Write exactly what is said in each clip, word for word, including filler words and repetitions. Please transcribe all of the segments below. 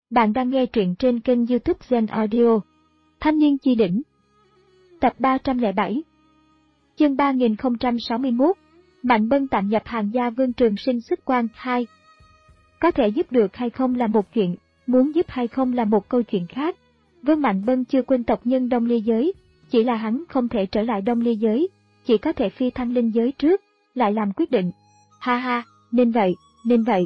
Bạn đang nghe truyện trên kênh YouTube Zen Audio. Thanh niên chi đỉnh. Tập ba trăm lẻ bảy. Chương ba nghìn không trăm sáu mươi mốt. Mạnh Bân tạm nhập hàng gia Vương Trường Sinh xuất quan hai. Có thể giúp được hay không là một chuyện, muốn giúp hay không là một câu chuyện khác. Vương Mạnh Bân chưa quên tộc nhân Đông Ly giới, chỉ là hắn không thể trở lại Đông Ly giới, chỉ có thể phi thăng linh giới trước, lại làm quyết định. Ha ha, nên vậy, nên vậy.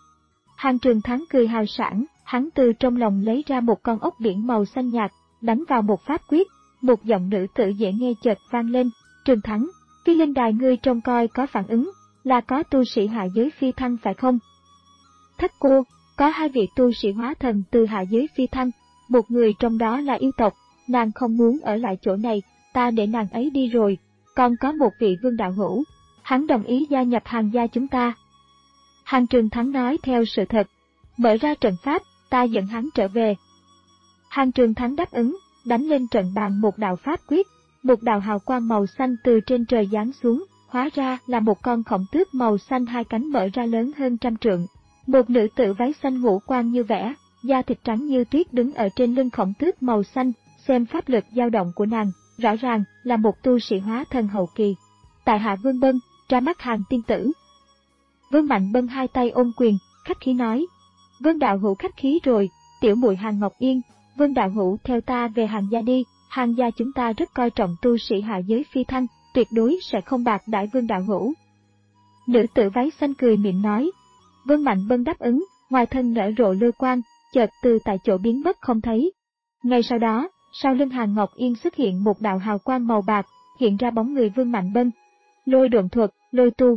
Hàng Trường Thắng cười hào sảng, hắn từ trong lòng lấy ra một con ốc biển màu xanh nhạt, đánh vào một pháp quyết, một giọng nữ tử dễ nghe chợt vang lên. Trường Thắng, phi linh đài ngươi trông coi có phản ứng, là có tu sĩ hạ giới phi thăng phải không? Thất cô, có hai vị tu sĩ hóa thần từ hạ giới phi thăng, một người trong đó là yêu tộc, nàng không muốn ở lại chỗ này, ta để nàng ấy đi rồi, còn có một vị vương đạo hữu, hắn đồng ý gia nhập hàng gia chúng ta. Hàng Trường Thắng nói theo sự thật, mở ra trận pháp, ta dẫn hắn trở về. Hàng Trường Thắng đáp ứng, đánh lên trận bàn một đạo pháp quyết, một đạo hào quang màu xanh từ trên trời giáng xuống, hóa ra là một con khổng tước màu xanh hai cánh mở ra lớn hơn trăm trượng. Một nữ tử váy xanh ngũ quan như vẽ, da thịt trắng như tuyết đứng ở trên lưng khổng tước màu xanh, xem pháp lực dao động của nàng, rõ ràng là một tu sĩ hóa thần hậu kỳ. Tại hạ Vương Bân, ra mắt Hàng tiên tử. Vương Mạnh Bân hai tay ôm quyền, khách khí nói. Vương đạo hữu khách khí rồi, tiểu muội Hàng Ngọc Yên, Vương đạo hữu theo ta về hàng gia đi, hàng gia chúng ta rất coi trọng tu sĩ hạ giới phi thăng, tuyệt đối sẽ không bạc đãi Vương đạo hữu. Nữ tử váy xanh cười miệng nói. Vương Mạnh Bân đáp ứng, ngoài thân nở rộ lôi quang, chợt từ tại chỗ biến mất không thấy. Ngay sau đó, sau lưng Hàng Ngọc Yên xuất hiện một đạo hào quang màu bạc, hiện ra bóng người Vương Mạnh Bân. Lôi độn thuật, lôi tu.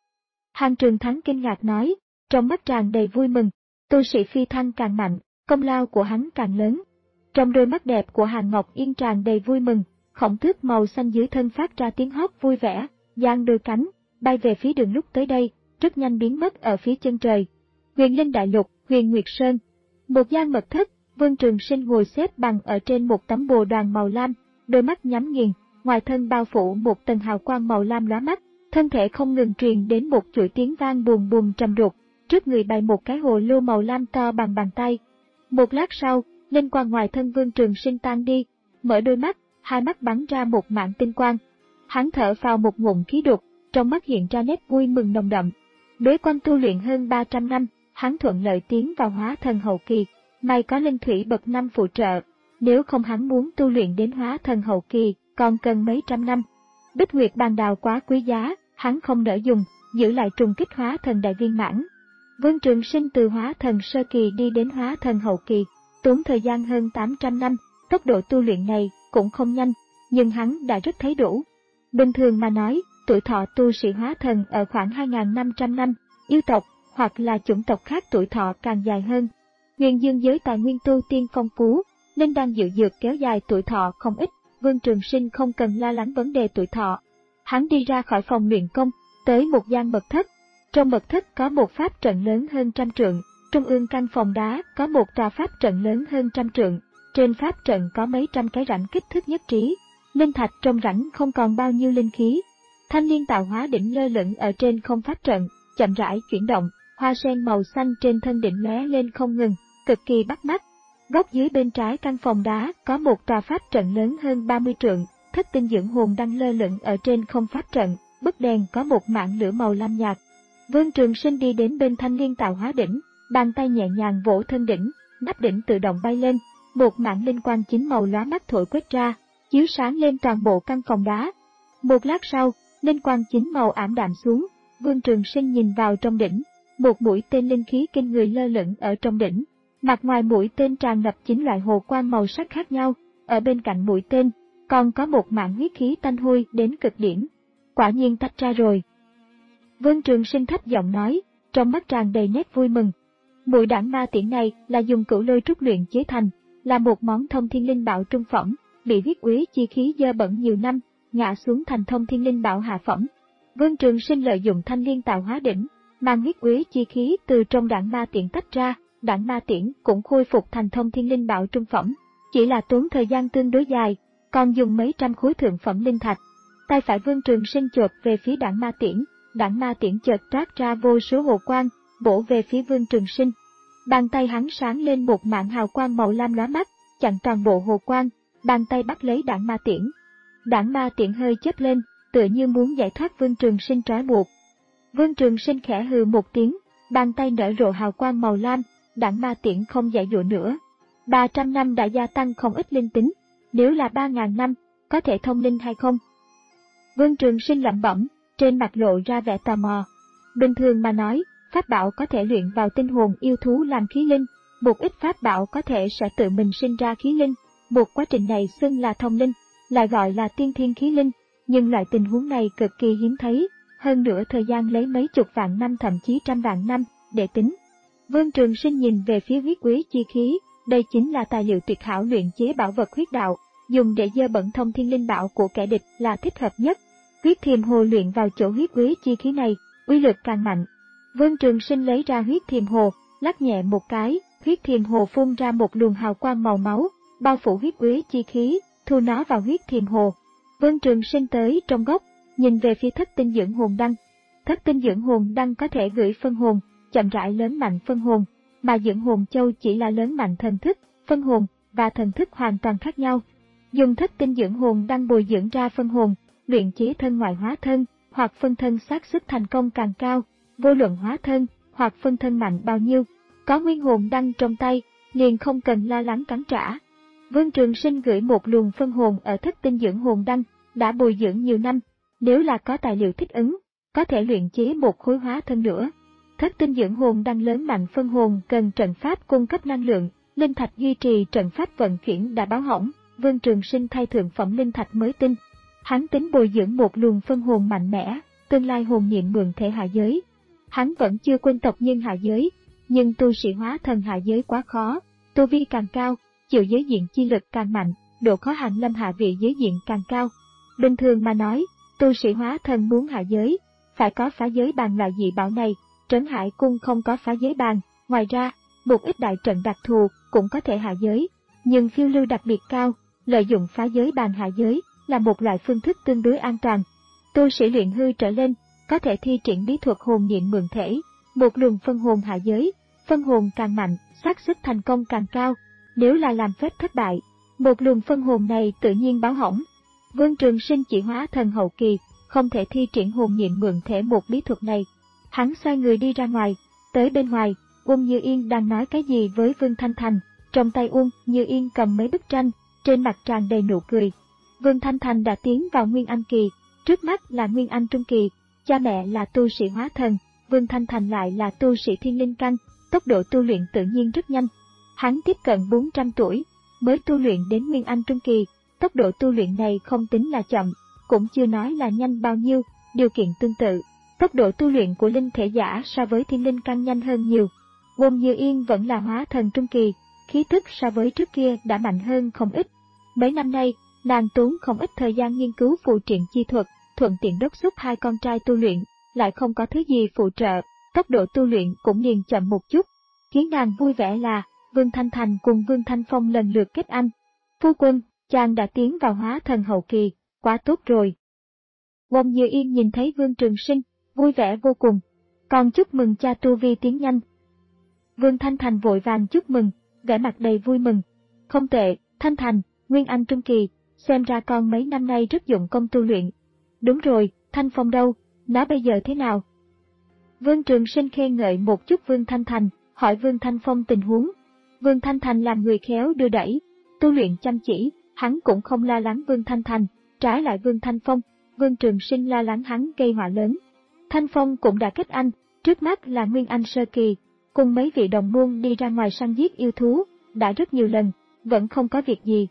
Hàng Trường Thắng kinh ngạc nói, trong mắt tràn đầy vui mừng, tu sĩ phi thăng càng mạnh, công lao của hắn càng lớn. Trong đôi mắt đẹp của Hàng Ngọc Yên tràn đầy vui mừng, khổng tước màu xanh dưới thân phát ra tiếng hót vui vẻ, giang đôi cánh, bay về phía đường lúc tới đây, rất nhanh biến mất ở phía chân trời. Huyền Linh Đại Lục, Huyền Nguyệt Sơn. Một gian mật thất, Vương Trường Sinh ngồi xếp bằng ở trên một tấm bồ đoàn màu lam, đôi mắt nhắm nghiền, ngoài thân bao phủ một tầng hào quang màu lam lóa mắt, thân thể không ngừng truyền đến một chuỗi tiếng vang bùm bùm trầm đục, trước người bày một cái hồ lô màu lam to bằng bàn tay. Một lát sau, linh quang ngoài thân Vương Trường Sinh tan đi, mở đôi mắt, hai mắt bắn ra một mảng tinh quang. Hắn thở vào một ngụm khí đục, trong mắt hiện ra nét vui mừng nồng đậm. Bế quan tu luyện hơn ba trăm năm, hắn thuận lợi tiến vào hóa thần hậu kỳ, may có linh thủy bậc năm phụ trợ, nếu không hắn muốn tu luyện đến hóa thần hậu kỳ, còn cần mấy trăm năm. Bích Nguyệt Bàn Đào quá quý giá, hắn không nỡ dùng, giữ lại trùng kích hóa thần đại viên mãn. Vương Trường Sinh từ hóa thần sơ kỳ đi đến hóa thần hậu kỳ, tốn thời gian hơn tám trăm năm, tốc độ tu luyện này cũng không nhanh, nhưng hắn đã rất thấy đủ. Bình thường mà nói, tuổi thọ tu sĩ hóa thần ở khoảng hai nghìn năm trăm năm, yêu tộc hoặc là chủng tộc khác tuổi thọ càng dài hơn. Huyền Dương giới tài nguyên tu tiên phong phú, nên đang dự dược kéo dài tuổi thọ không ít, Vương Trường Sinh không cần lo lắng vấn đề tuổi thọ. Hắn đi ra khỏi phòng luyện công, tới một gian mật thất. Trong mật thất có một pháp trận lớn hơn trăm trượng, trung ương căn phòng đá có một tòa pháp trận lớn hơn trăm trượng, trên pháp trận có mấy trăm cái rãnh kích thước nhất trí. Linh thạch trong rãnh không còn bao nhiêu linh khí. Thanh liên tạo hóa đỉnh lơ lửng ở trên không pháp trận, chậm rãi chuyển động, hoa sen màu xanh trên thân đỉnh lóe lên không ngừng, cực kỳ bắt mắt. Góc dưới bên trái căn phòng đá có một tòa pháp trận lớn hơn ba mươi trượng, thất tinh dưỡng hồn đang lơ lửng ở trên không pháp trận, bức đèn có một mảng lửa màu lam nhạt. Vương Trường Sinh đi đến bên thanh liên tạo hóa đỉnh, bàn tay nhẹ nhàng vỗ thân đỉnh, nắp đỉnh tự động bay lên, một mảng linh quang chín màu lóa mắt thổi quét ra, chiếu sáng lên toàn bộ căn phòng đá. Một lát sau, linh quang chín màu ảm đạm xuống, Vương Trường Sinh nhìn vào trong đỉnh, một mũi tên linh khí kinh người lơ lửng ở trong đỉnh. Mặt ngoài mũi tên tràn ngập chín loại hồ quang màu sắc khác nhau, ở bên cạnh mũi tên còn có một mảng huyết khí tanh hôi đến cực điểm. Quả nhiên tách ra rồi. Vương Trường Sinh thấp giọng nói, trong mắt tràn đầy nét vui mừng. Mũi đản ma tiễn này là dùng cửu lôi trúc luyện chế thành, là một món thông thiên linh bảo trung phẩm, bị huyết uế chi khí dơ bẩn nhiều năm, ngã xuống thành thông thiên linh bảo hạ phẩm. Vương Trường Sinh lợi dụng thanh liên tạo hóa đỉnh, mang huyết uế chi khí từ trong đản ma tiễn tách ra, đản ma tiễn cũng khôi phục thành thông thiên linh bảo trung phẩm, chỉ là tốn thời gian tương đối dài, còn dùng mấy trăm khối thượng phẩm linh thạch. Tay phải Vương Trường Sinh chộp về phía đản ma tiễn, đản ma tiễn chợt toát ra vô số hồ quang, bổ về phía Vương Trường Sinh. Bàn tay hắn sáng lên một mảng hào quang màu lam lóa mắt, chặn toàn bộ hồ quang, bàn tay bắt lấy đảng ma tiễn. Đảng ma tiễn hơi chớp lên, tựa như muốn giải thoát Vương Trường Sinh trói buộc. Vương Trường Sinh khẽ hừ một tiếng, bàn tay nở rộ hào quang màu lam, đảng ma tiễn không dãy dụa nữa. ba trăm năm đã gia tăng không ít linh tính, nếu là ba nghìn năm, có thể thông linh hay không? Vương Trường Sinh lẩm bẩm, trên mặt lộ ra vẻ tò mò. Bình thường mà nói, pháp bảo có thể luyện vào tinh hồn yêu thú làm khí linh, một ít pháp bảo có thể sẽ tự mình sinh ra khí linh, một quá trình này xưng là thông linh, lại gọi là tiên thiên khí linh, nhưng loại tình huống này cực kỳ hiếm thấy, hơn nữa thời gian lấy mấy chục vạn năm thậm chí trăm vạn năm để tính. Vương Trường Sinh nhìn về phía huyết quý chi khí, đây chính là tài liệu tuyệt hảo luyện chế bảo vật huyết đạo, dùng để dơ bẩn thông thiên linh bảo của kẻ địch là thích hợp nhất. Huyết thiềm hồ luyện vào chỗ huyết quý chi khí này, uy lực càng mạnh. Vương Trường Sinh lấy ra huyết thiềm hồ, lắc nhẹ một cái, huyết thiềm hồ phun ra một luồng hào quang màu máu, bao phủ huyết quý chi khí, thu nó vào huyết thiềm hồ. Vương Trường Sinh tới trong góc, nhìn về phía thất tinh dưỡng hồn đăng. Thất tinh dưỡng hồn đăng có thể gửi phân hồn, chậm rãi lớn mạnh phân hồn, mà dưỡng hồn châu chỉ là lớn mạnh thần thức, phân hồn và thần thức hoàn toàn khác nhau. Dùng thất tinh dưỡng hồn đăng bồi dưỡng ra phân hồn, luyện chế thân ngoại hóa thân hoặc phân thân xác suất thành công càng cao, vô luận hóa thân hoặc phân thân mạnh bao nhiêu, có nguyên hồn đăng trong tay, liền không cần lo lắng cắn trả. Vương Trường Sinh gửi một luồng phân hồn ở thất tinh dưỡng hồn đăng, đã bồi dưỡng nhiều năm, nếu là có tài liệu thích ứng, có thể luyện chế một khối hóa thân nữa. Thất tinh dưỡng hồn đăng lớn mạnh phân hồn cần trận pháp cung cấp năng lượng, linh thạch duy trì trận pháp vận chuyển đã báo hỏng, Vương Trường Sinh thay thượng phẩm linh thạch mới tinh. Hắn tính bồi dưỡng một luồng phân hồn mạnh mẽ, tương lai hồn niệm mượn thể hạ giới. Hắn vẫn chưa quên tộc nhân hạ giới, nhưng tu sĩ hóa thần hạ giới quá khó, tu vi càng cao, chịu giới diện chi lực càng mạnh, độ khó hàng lâm hạ vị giới diện càng cao. Bình thường mà nói, tu sĩ hóa thần muốn hạ giới, phải có phá giới bàn loại dị bảo này, Trấn Hải Cung không có phá giới bàn, ngoài ra, một ít đại trận đặc thù cũng có thể hạ giới, nhưng phiêu lưu đặc biệt cao, lợi dụng phá giới bàn hạ giới là một loại phương thức tương đối an toàn. Tu sĩ luyện hư trở lên, có thể thi triển bí thuật hồn niệm mượn thể, một luồng phân hồn hạ giới, phân hồn càng mạnh, xác suất thành công càng cao. Nếu là làm phép thất bại, một luồng phân hồn này tự nhiên báo hỏng. Vương Trường Sinh chỉ hóa thần hậu kỳ, không thể thi triển hồn niệm mượn thể một bí thuật này. Hắn xoay người đi ra ngoài, tới bên ngoài, Uông Như Yên đang nói cái gì với Vương Thanh Thành, trong tay Uông Như Yên cầm mấy bức tranh, trên mặt tràn đầy nụ cười. Vương Thanh Thành đã tiến vào Nguyên Anh kỳ, trước mắt là Nguyên Anh trung kỳ, cha mẹ là tu sĩ hóa thần, Vương Thanh Thành lại là tu sĩ thiên linh căn, tốc độ tu luyện tự nhiên rất nhanh. Hắn tiếp cận bốn trăm tuổi, mới tu luyện đến Nguyên Anh trung kỳ, tốc độ tu luyện này không tính là chậm, cũng chưa nói là nhanh bao nhiêu, điều kiện tương tự. Tốc độ tu luyện của linh thể giả so với thiên linh căn nhanh hơn nhiều. Uông Như Yên vẫn là hóa thần trung kỳ, khí tức so với trước kia đã mạnh hơn không ít. Mấy năm nay, nàng tốn không ít thời gian nghiên cứu phụ triện chi thuật, thuận tiện đốc thúc hai con trai tu luyện, lại không có thứ gì phụ trợ, tốc độ tu luyện cũng liền chậm một chút. Khiến nàng vui vẻ là, Vương Thanh Thành cùng Vương Thanh Phong lần lượt kết anh. Phu quân, chàng đã tiến vào hóa thần hậu kỳ, quá tốt rồi. Uông Như Yên nhìn thấy Vương Trường Sinh, vui vẻ vô cùng, còn chúc mừng cha tu vi tiến nhanh. Vương Thanh Thành vội vàng chúc mừng, vẻ mặt đầy vui mừng. Không tệ, Thanh Thành, Nguyên Anh trung kỳ, xem ra con mấy năm nay rất dụng công tu luyện. Đúng rồi, Thanh Phong đâu, nó bây giờ thế nào? Vương Trường Sinh khen ngợi một chút Vương Thanh Thành, hỏi Vương Thanh Phong tình huống. Vương Thanh Thành làm người khéo đưa đẩy, tu luyện chăm chỉ, hắn cũng không lo lắng Vương Thanh Thành, trái lại Vương Thanh Phong, Vương Trường Sinh lo lắng hắn gây họa lớn. Thanh Phong cũng đã kết anh, trước mắt là Nguyên Anh sơ kỳ, cùng mấy vị đồng môn đi ra ngoài săn giết yêu thú, đã rất nhiều lần, vẫn không có việc gì.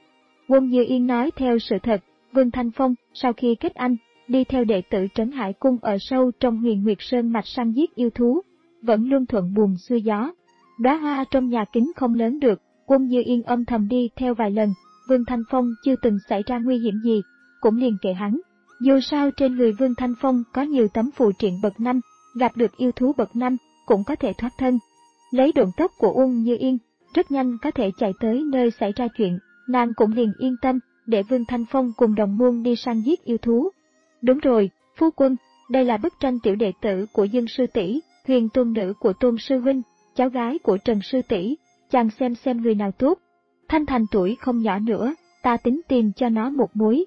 Uông Như Yên nói theo sự thật, Vương Thanh Phong sau khi kết anh, đi theo đệ tử Trấn Hải Cung ở sâu trong Huyền Nguyệt Sơn mạch săn giết yêu thú, vẫn luôn thuận buồm xuôi gió. Đóa hoa trong nhà kính không lớn được, Uông Như Yên âm thầm đi theo vài lần, Vương Thanh Phong chưa từng xảy ra nguy hiểm gì, cũng liền kệ hắn. Dù sao trên người Vương Thanh Phong có nhiều tấm phù triện bậc năm, gặp được yêu thú bậc năm cũng có thể thoát thân. Lấy độn tốc của Uông Như Yên, rất nhanh có thể chạy tới nơi xảy ra chuyện, nàng cũng liền yên tâm để Vương Thanh Phong cùng đồng môn đi săn giết yêu thú. Đúng rồi, phu quân, đây là bức tranh tiểu đệ tử của Dương sư tỷ, huyền tôn nữ của Tôn sư huynh, cháu gái của Trần sư tỷ, chàng xem xem người nào tốt. Thanh Thành tuổi không nhỏ nữa, ta tính tìm cho nó một mối.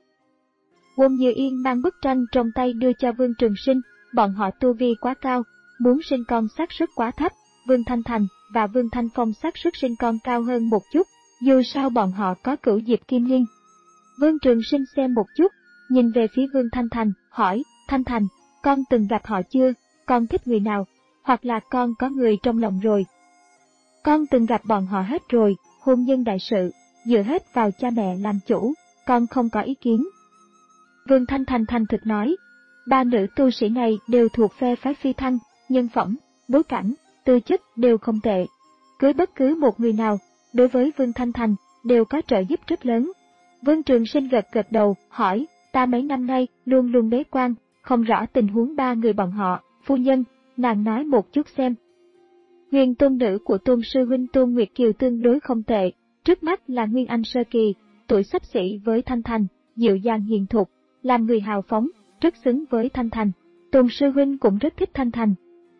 Won Như Yên mang bức tranh trong tay đưa cho Vương Trường Sinh, bọn họ tu vi quá cao, muốn sinh con xác suất quá thấp, Vương Thanh Thành và Vương Thanh Phong xác suất sinh con cao hơn một chút, dù sao bọn họ có cửu diệp kim liên. Vương Trường Sinh xem một chút, nhìn về phía Vương Thanh Thành, hỏi, Thanh Thành, con từng gặp họ chưa, con thích người nào, hoặc là con có người trong lòng rồi. Con từng gặp bọn họ hết rồi, hôn nhân đại sự, dựa hết vào cha mẹ làm chủ, con không có ý kiến. Vương Thanh Thành thành thực nói, ba nữ tu sĩ này đều thuộc phe phái Phi Thăng, nhân phẩm, bối cảnh, tư chất đều không tệ. Cưới bất cứ một người nào, đối với Vương Thanh Thành, đều có trợ giúp rất lớn. Vương Trường Sinh gật gật đầu, hỏi, ta mấy năm nay luôn luôn bế quan, không rõ tình huống ba người bọn họ, phu nhân, nàng nói một chút xem. Nguyên tôn nữ của tôn sư huynh Tôn Nguyệt Kiều tương đối không tệ, trước mắt là Nguyên Anh sơ kỳ, tuổi xấp xỉ với Thanh Thành, dịu dàng hiền thục, làm người hào phóng, rất xứng với Thanh Thành. Tôn sư huynh cũng rất thích Thanh Thành.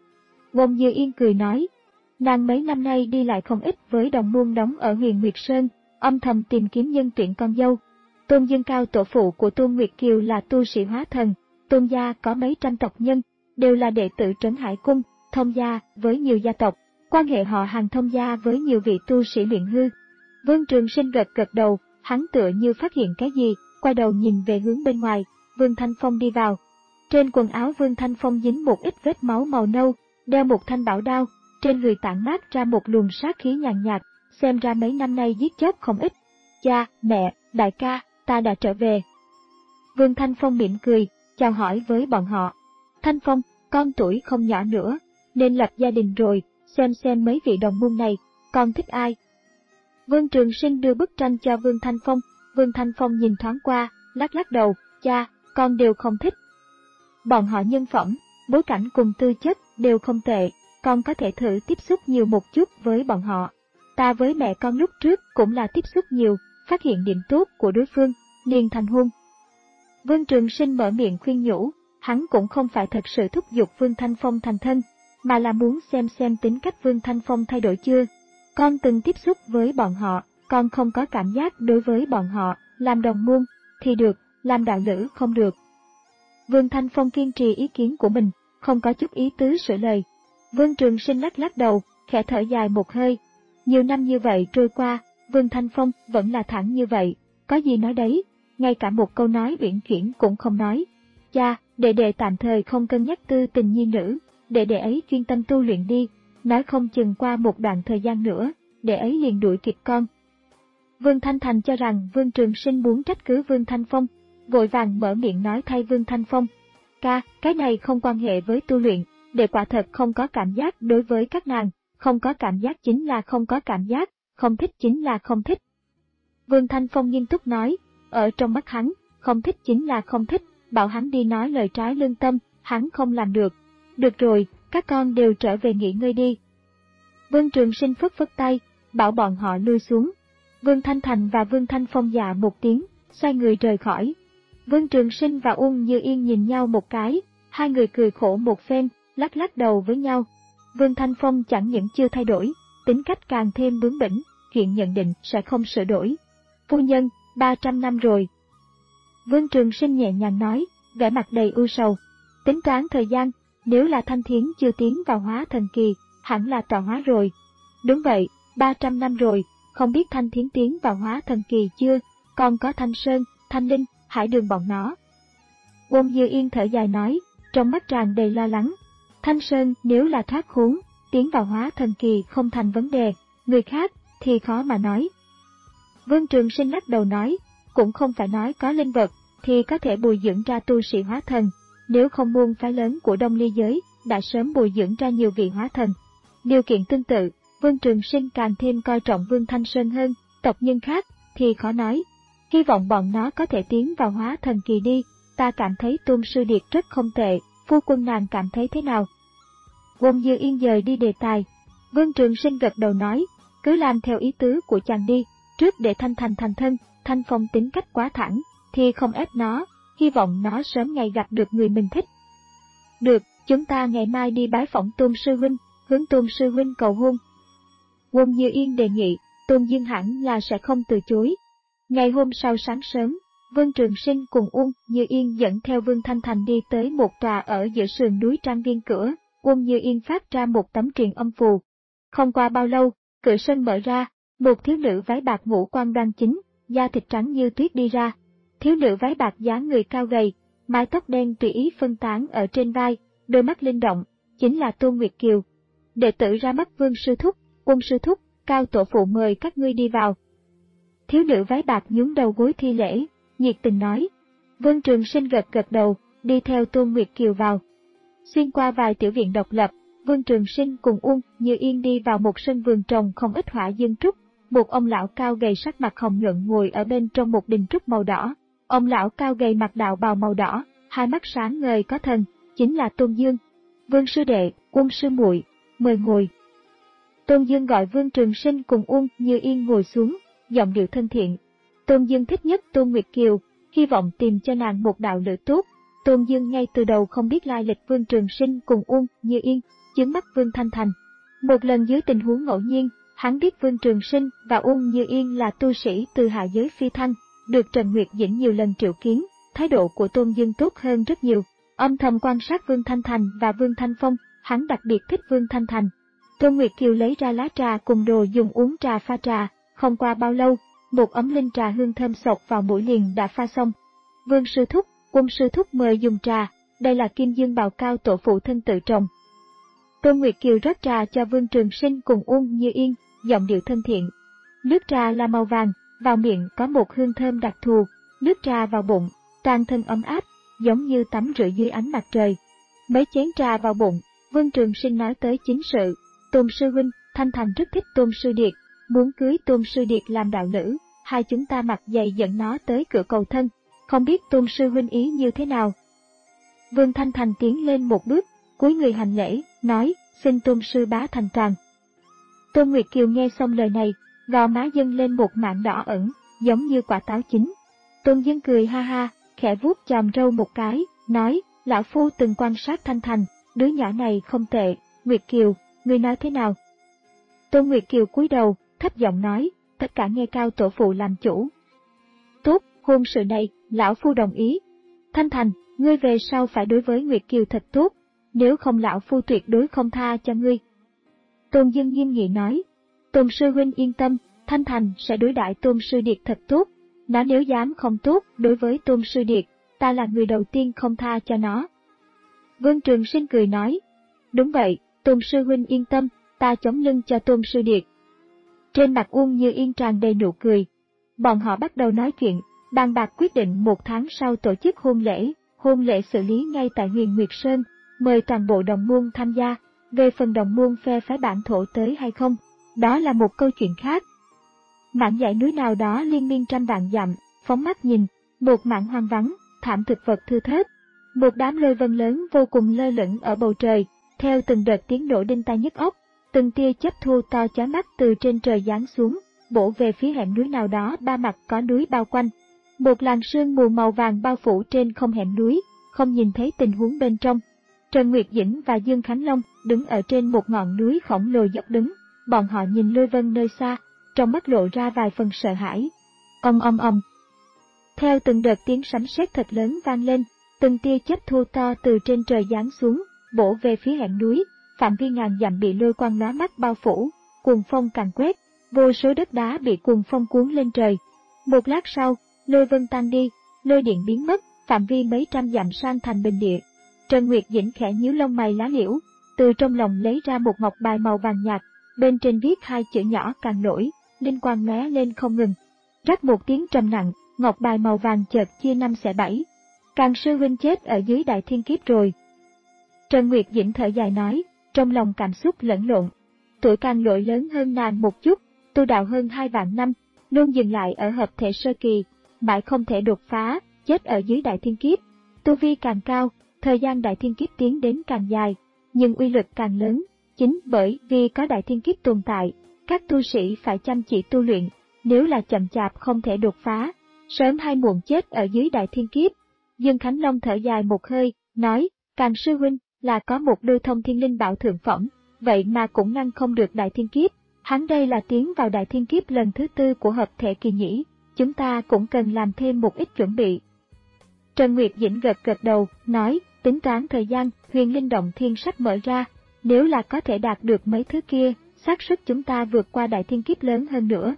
Won Như Yên cười nói, nàng mấy năm nay đi lại không ít với đồng môn đóng ở Huyền Nguyệt Sơn, âm thầm tìm kiếm nhân tuyển con dâu. Tôn Dương Cao tổ phụ của Tôn Nguyệt Kiều là tu sĩ hóa thần, Tôn gia có mấy trăm tộc nhân, đều là đệ tử Trấn Hải Cung, thông gia với nhiều gia tộc, quan hệ họ hàng thông gia với nhiều vị tu sĩ luyện hư. Vương Trường Sinh gật gật đầu, hắn tựa như phát hiện cái gì, quay đầu nhìn về hướng bên ngoài, Vương Thanh Phong đi vào. Trên quần áo Vương Thanh Phong dính một ít vết máu màu nâu, đeo một thanh bảo đao, trên người tản mát ra một luồng sát khí nhàn nhạt, xem ra mấy năm nay giết chóc không ít. Cha, mẹ, đại ca, ta đã trở về. Vương Thanh Phong mỉm cười, chào hỏi với bọn họ. Thanh Phong, con tuổi không nhỏ nữa, nên lập gia đình rồi, xem xem mấy vị đồng môn này, con thích ai? Vương Trường Sinh đưa bức tranh cho Vương Thanh Phong, Vương Thanh Phong nhìn thoáng qua, lắc lắc đầu, cha, con đều không thích. Bọn họ nhân phẩm, bối cảnh cùng tư chất đều không tệ, con có thể thử tiếp xúc nhiều một chút với bọn họ. Ta với mẹ con lúc trước cũng là tiếp xúc nhiều, phát hiện điểm tốt của đối phương, liền thành hôn. Vương Trường Sinh mở miệng khuyên nhủ, hắn cũng không phải thật sự thúc giục Vương Thanh Phong thành thân, mà là muốn xem xem tính cách Vương Thanh Phong thay đổi chưa. Con từng tiếp xúc với bọn họ, con không có cảm giác đối với bọn họ, làm đồng môn thì được, làm đạo lữ không được. Vương Thanh Phong kiên trì ý kiến của mình, không có chút ý tứ sửa lời. Vương Trường Sinh lắc lắc đầu, khẽ thở dài một hơi. Nhiều năm như vậy trôi qua, Vương Thanh Phong vẫn là thẳng như vậy, có gì nói đấy, ngay cả một câu nói uyển chuyển cũng không nói. Cha, đệ đệ tạm thời không cân nhắc tư tình nhi nữ, đệ đệ ấy chuyên tâm tu luyện đi, nói không chừng qua một đoạn thời gian nữa, đệ ấy liền đuổi kịp con. Vương Thanh Thành cho rằng Vương Trường Sinh muốn trách cứ Vương Thanh Phong, vội vàng mở miệng nói thay Vương Thanh Phong. Ca, cái này không quan hệ với tu luyện, đệ quả thật không có cảm giác đối với các nàng, không có cảm giác chính là không có cảm giác, không thích chính là không thích. Vương Thanh Phong nghiêm túc nói, ở trong mắt hắn, không thích chính là không thích, bảo hắn đi nói lời trái lương tâm, hắn không làm được. Được rồi, các con đều trở về nghỉ ngơi đi. Vương Trường Sinh phất phất tay, bảo bọn họ lui xuống. Vương Thanh Thành và Vương Thanh Phong dạ một tiếng, xoay người rời khỏi. Vương Trường Sinh và Uông Như Yên nhìn nhau một cái, hai người cười khổ một phen, lắc lắc đầu với nhau. Vương Thanh Phong chẳng những chưa thay đổi, tính cách càng thêm bướng bỉnh, chuyện nhận định sẽ không sửa đổi. Phu nhân, ba trăm năm rồi. Vương Trường Sinh nhẹ nhàng nói, vẻ mặt đầy ưu sầu. Tính toán thời gian, nếu là Thanh Thiến chưa tiến vào hóa thần kỳ, hẳn là tọa hóa rồi. Đúng vậy, ba trăm năm rồi, không biết Thanh Thiến tiến vào hóa thần kỳ chưa, còn có Thanh Sơn, Thanh Linh, Hải Đường bọn nó. Won Như Yên thở dài nói, trong mắt tràn đầy lo lắng. Thanh Sơn nếu là thoát khốn, tiến vào hóa thần kỳ không thành vấn đề, người khác thì khó mà nói. Vương Trường Sinh lắc đầu nói, cũng không phải nói có linh vật thì có thể bồi dưỡng ra tu sĩ hóa thần, nếu không môn phái lớn của Đông Ly giới đã sớm bồi dưỡng ra nhiều vị hóa thần. Điều kiện tương tự, Vương Trường Sinh càng thêm coi trọng Vương Thanh Sơn hơn, tộc nhân khác thì khó nói. Hy vọng bọn nó có thể tiến vào hóa thần kỳ đi, ta cảm thấy Tôn Sư Điệt rất không tệ, phu quân nàng cảm thấy thế nào? Won Như Yên dời đi đề tài. Vương Trường Sinh gật đầu nói, cứ làm theo ý tứ của chàng đi, trước để Thanh Thành thành thân, Thanh Phong tính cách quá thẳng, thì không ép nó, hy vọng nó sớm ngày gặp được người mình thích. Được, chúng ta ngày mai đi bái phỏng Tôn Sư Huynh, hướng Tôn sư huynh cầu hôn. Uông Như Yên đề nghị, Tôn Dương hẳn là sẽ không từ chối. Ngày hôm sau sáng sớm, Vương Trường Sinh cùng Uông Như Yên dẫn theo Vương Thanh Thành đi tới một tòa ở giữa sườn núi trang viên cửa. Uông Như Yên phát ra một tấm truyền âm phù. Không qua bao lâu, cửa sân mở ra, một thiếu nữ váy bạc ngũ quan đoan chính, da thịt trắng như tuyết đi ra. Thiếu nữ váy bạc dáng người cao gầy, mái tóc đen tùy ý phân tán ở trên vai, đôi mắt linh động, chính là Tôn Nguyệt Kiều. Đệ tử ra mắt Vương sư thúc, Uông sư thúc, Cao tổ phụ mời các ngươi đi vào. Thiếu nữ váy bạc nhún đầu gối thi lễ, nhiệt tình nói. Vương Trường Sinh gật gật đầu, đi theo Tôn Nguyệt Kiều vào. Xuyên qua vài tiểu viện độc lập, Vương Trường Sinh cùng Uông Như Yên đi vào một sân vườn trồng không ít hỏa dương trúc. Một ông lão cao gầy sắc mặt hồng nhuận ngồi ở bên trong một đình trúc màu đỏ. Ông lão cao gầy mặc đạo bào màu đỏ, hai mắt sáng ngời có thần, chính là Tôn Dương. Vương sư đệ, Uông sư muội, mời ngồi. Tôn Dương gọi Vương Trường Sinh cùng Uông Như Yên ngồi xuống, giọng điệu thân thiện. Tôn Dương thích nhất Tôn Nguyệt Kiều, hy vọng tìm cho nàng một đạo lữ tốt. Tôn Dương ngay từ đầu không biết lai lịch Vương Trường Sinh cùng Uông Như Yên, chướng mắt Vương Thanh Thành. Một lần dưới tình huống ngẫu nhiên, hắn biết Vương Trường Sinh và Uông Như Yên là tu sĩ từ hạ giới phi thăng, được Trần Nguyệt Dĩnh nhiều lần triệu kiến, thái độ của Tôn Dương tốt hơn rất nhiều. Âm thầm quan sát Vương Thanh Thành và Vương Thanh Phong, hắn đặc biệt thích Vương Thanh Thành. Tôn Nguyệt Kiều lấy ra lá trà cùng đồ dùng uống trà pha trà, không qua bao lâu, một ấm linh trà hương thơm sộc vào mũi liền đã pha xong. Vương sư thúc, Uông sư thúc mời dùng trà, đây là Kim Dương bào cao tổ phụ thân tự trồng. Tôn Nguyệt Kiều rót trà cho Vương Trường Sinh cùng Uông Như Yên, giọng điệu thân thiện. Nước trà là màu vàng, vào miệng có một hương thơm đặc thù, nước trà vào bụng, toàn thân ấm áp, giống như tắm rửa dưới ánh mặt trời. Mấy chén trà vào bụng, Vương Trường Sinh nói tới chính sự. Tôn sư huynh, Thanh Thành rất thích Tôn sư điệt, muốn cưới Tôn sư điệt làm đạo lữ, hai chúng ta mặc giày dẫn nó tới cửa cầu thân, không biết Tôn sư huynh ý như thế nào. Vương Thanh Thành tiến lên một bước, cúi người hành lễ, nói, xin Tôn sư bá thành toàn. Tôn Nguyệt Kiều nghe xong lời này, gò má dâng lên một mảng đỏ ẩn, giống như quả táo chín. Tôn Dương cười ha ha, khẽ vuốt chòm râu một cái, nói, lão phu từng quan sát Thanh Thành, đứa nhỏ này không tệ. Nguyệt Kiều, ngươi nói thế nào? Tôn Nguyệt Kiều cúi đầu, thấp giọng nói, tất cả nghe Cao tổ phụ làm chủ. Tốt, hôn sự này, lão phu đồng ý. Thanh Thành, ngươi về sau phải đối với Nguyệt Kiều thật tốt, nếu không lão phu tuyệt đối không tha cho ngươi. Tôn Dương nghiêm nghị nói, Tôn sư huynh yên tâm, Thanh Thành sẽ đối đãi Tôn sư điệt thật tốt, nó nếu dám không tốt đối với Tôn sư điệt, ta là người đầu tiên không tha cho nó. Vương Trường Sinh cười nói, đúng vậy, Tôn sư huynh yên tâm, ta chống lưng cho Tôn sư điệt. Trên mặt Uông Như Yên tràn đầy nụ cười. Bọn họ bắt đầu nói chuyện, bàn bạc quyết định một tháng sau tổ chức hôn lễ, hôn lễ xử lý ngay tại Huyền Nguyệt Sơn, mời toàn bộ đồng môn tham gia. Về phần đồng môn phe phái bản thổ tới hay không, đó là một câu chuyện khác. Mảng dãy núi nào đó liên miên trăm vạn dặm, phóng mắt nhìn, một mảng hoang vắng, thảm thực vật thưa thớt. Một đám lôi vân lớn vô cùng lơ lửng ở bầu trời, theo từng đợt tiếng nổ đinh tai nhức óc, từng tia chớp thu to chói mắt từ trên trời giáng xuống, bổ về phía hẻm núi nào đó ba mặt có núi bao quanh. Một làn sương mù màu vàng bao phủ trên không hẻm núi, không nhìn thấy tình huống bên trong. Trần Nguyệt Dĩnh và Dương Khánh Long đứng ở trên một ngọn núi khổng lồ dốc đứng, bọn họ nhìn lôi vân nơi xa, trong mắt lộ ra vài phần sợ hãi. Ầm ầm ầm. Theo từng đợt tiếng sấm sét thật lớn vang lên, từng tia chớp thu to từ trên trời giáng xuống, bổ về phía hẻm núi, phạm vi ngàn dặm bị lôi quang lóa mắt bao phủ, cuồng phong càn quét, vô số đất đá bị cuồng phong cuốn lên trời. Một lát sau, lôi vân tan đi, lôi điện biến mất, phạm vi mấy trăm dặm sang thành bình địa. Trần Nguyệt Dĩnh khẽ nhíu lông mày lá liễu, từ trong lòng lấy ra một ngọc bài màu vàng nhạt, bên trên viết hai chữ nhỏ Càng Lỗi, linh quang lóe lên không ngừng. Rắc một tiếng trầm nặng, ngọc bài màu vàng chợt chia năm xẻ bảy. Càng sư huynh chết ở dưới đại thiên kiếp rồi. Trần Nguyệt Dĩnh thở dài nói, trong lòng cảm xúc lẫn lộn. Tuổi Càng Lỗi lớn hơn nàng một chút, tu đạo hơn hai vạn năm, luôn dừng lại ở hợp thể sơ kỳ, mãi không thể đột phá, chết ở dưới đại thiên kiếp. Tu vi càng cao, thời gian đại thiên kiếp tiến đến càng dài, nhưng uy lực càng lớn, chính bởi vì có đại thiên kiếp tồn tại, các tu sĩ phải chăm chỉ tu luyện, nếu là chậm chạp không thể đột phá, sớm hay muộn chết ở dưới đại thiên kiếp. Dương Khánh Long thở dài một hơi, nói, Càng sư huynh là có một đôi thông thiên linh bảo thượng phẩm, vậy mà cũng ngăn không được đại thiên kiếp. Hắn đây là tiến vào đại thiên kiếp lần thứ tư của hợp thể kỳ nhĩ, chúng ta cũng cần làm thêm một ít chuẩn bị. Trần Nguyệt Dĩnh gật gật đầu, nói, tính toán thời gian, huyền linh động thiên sắp mở ra, nếu là có thể đạt được mấy thứ kia, xác suất chúng ta vượt qua đại thiên kiếp lớn hơn nữa.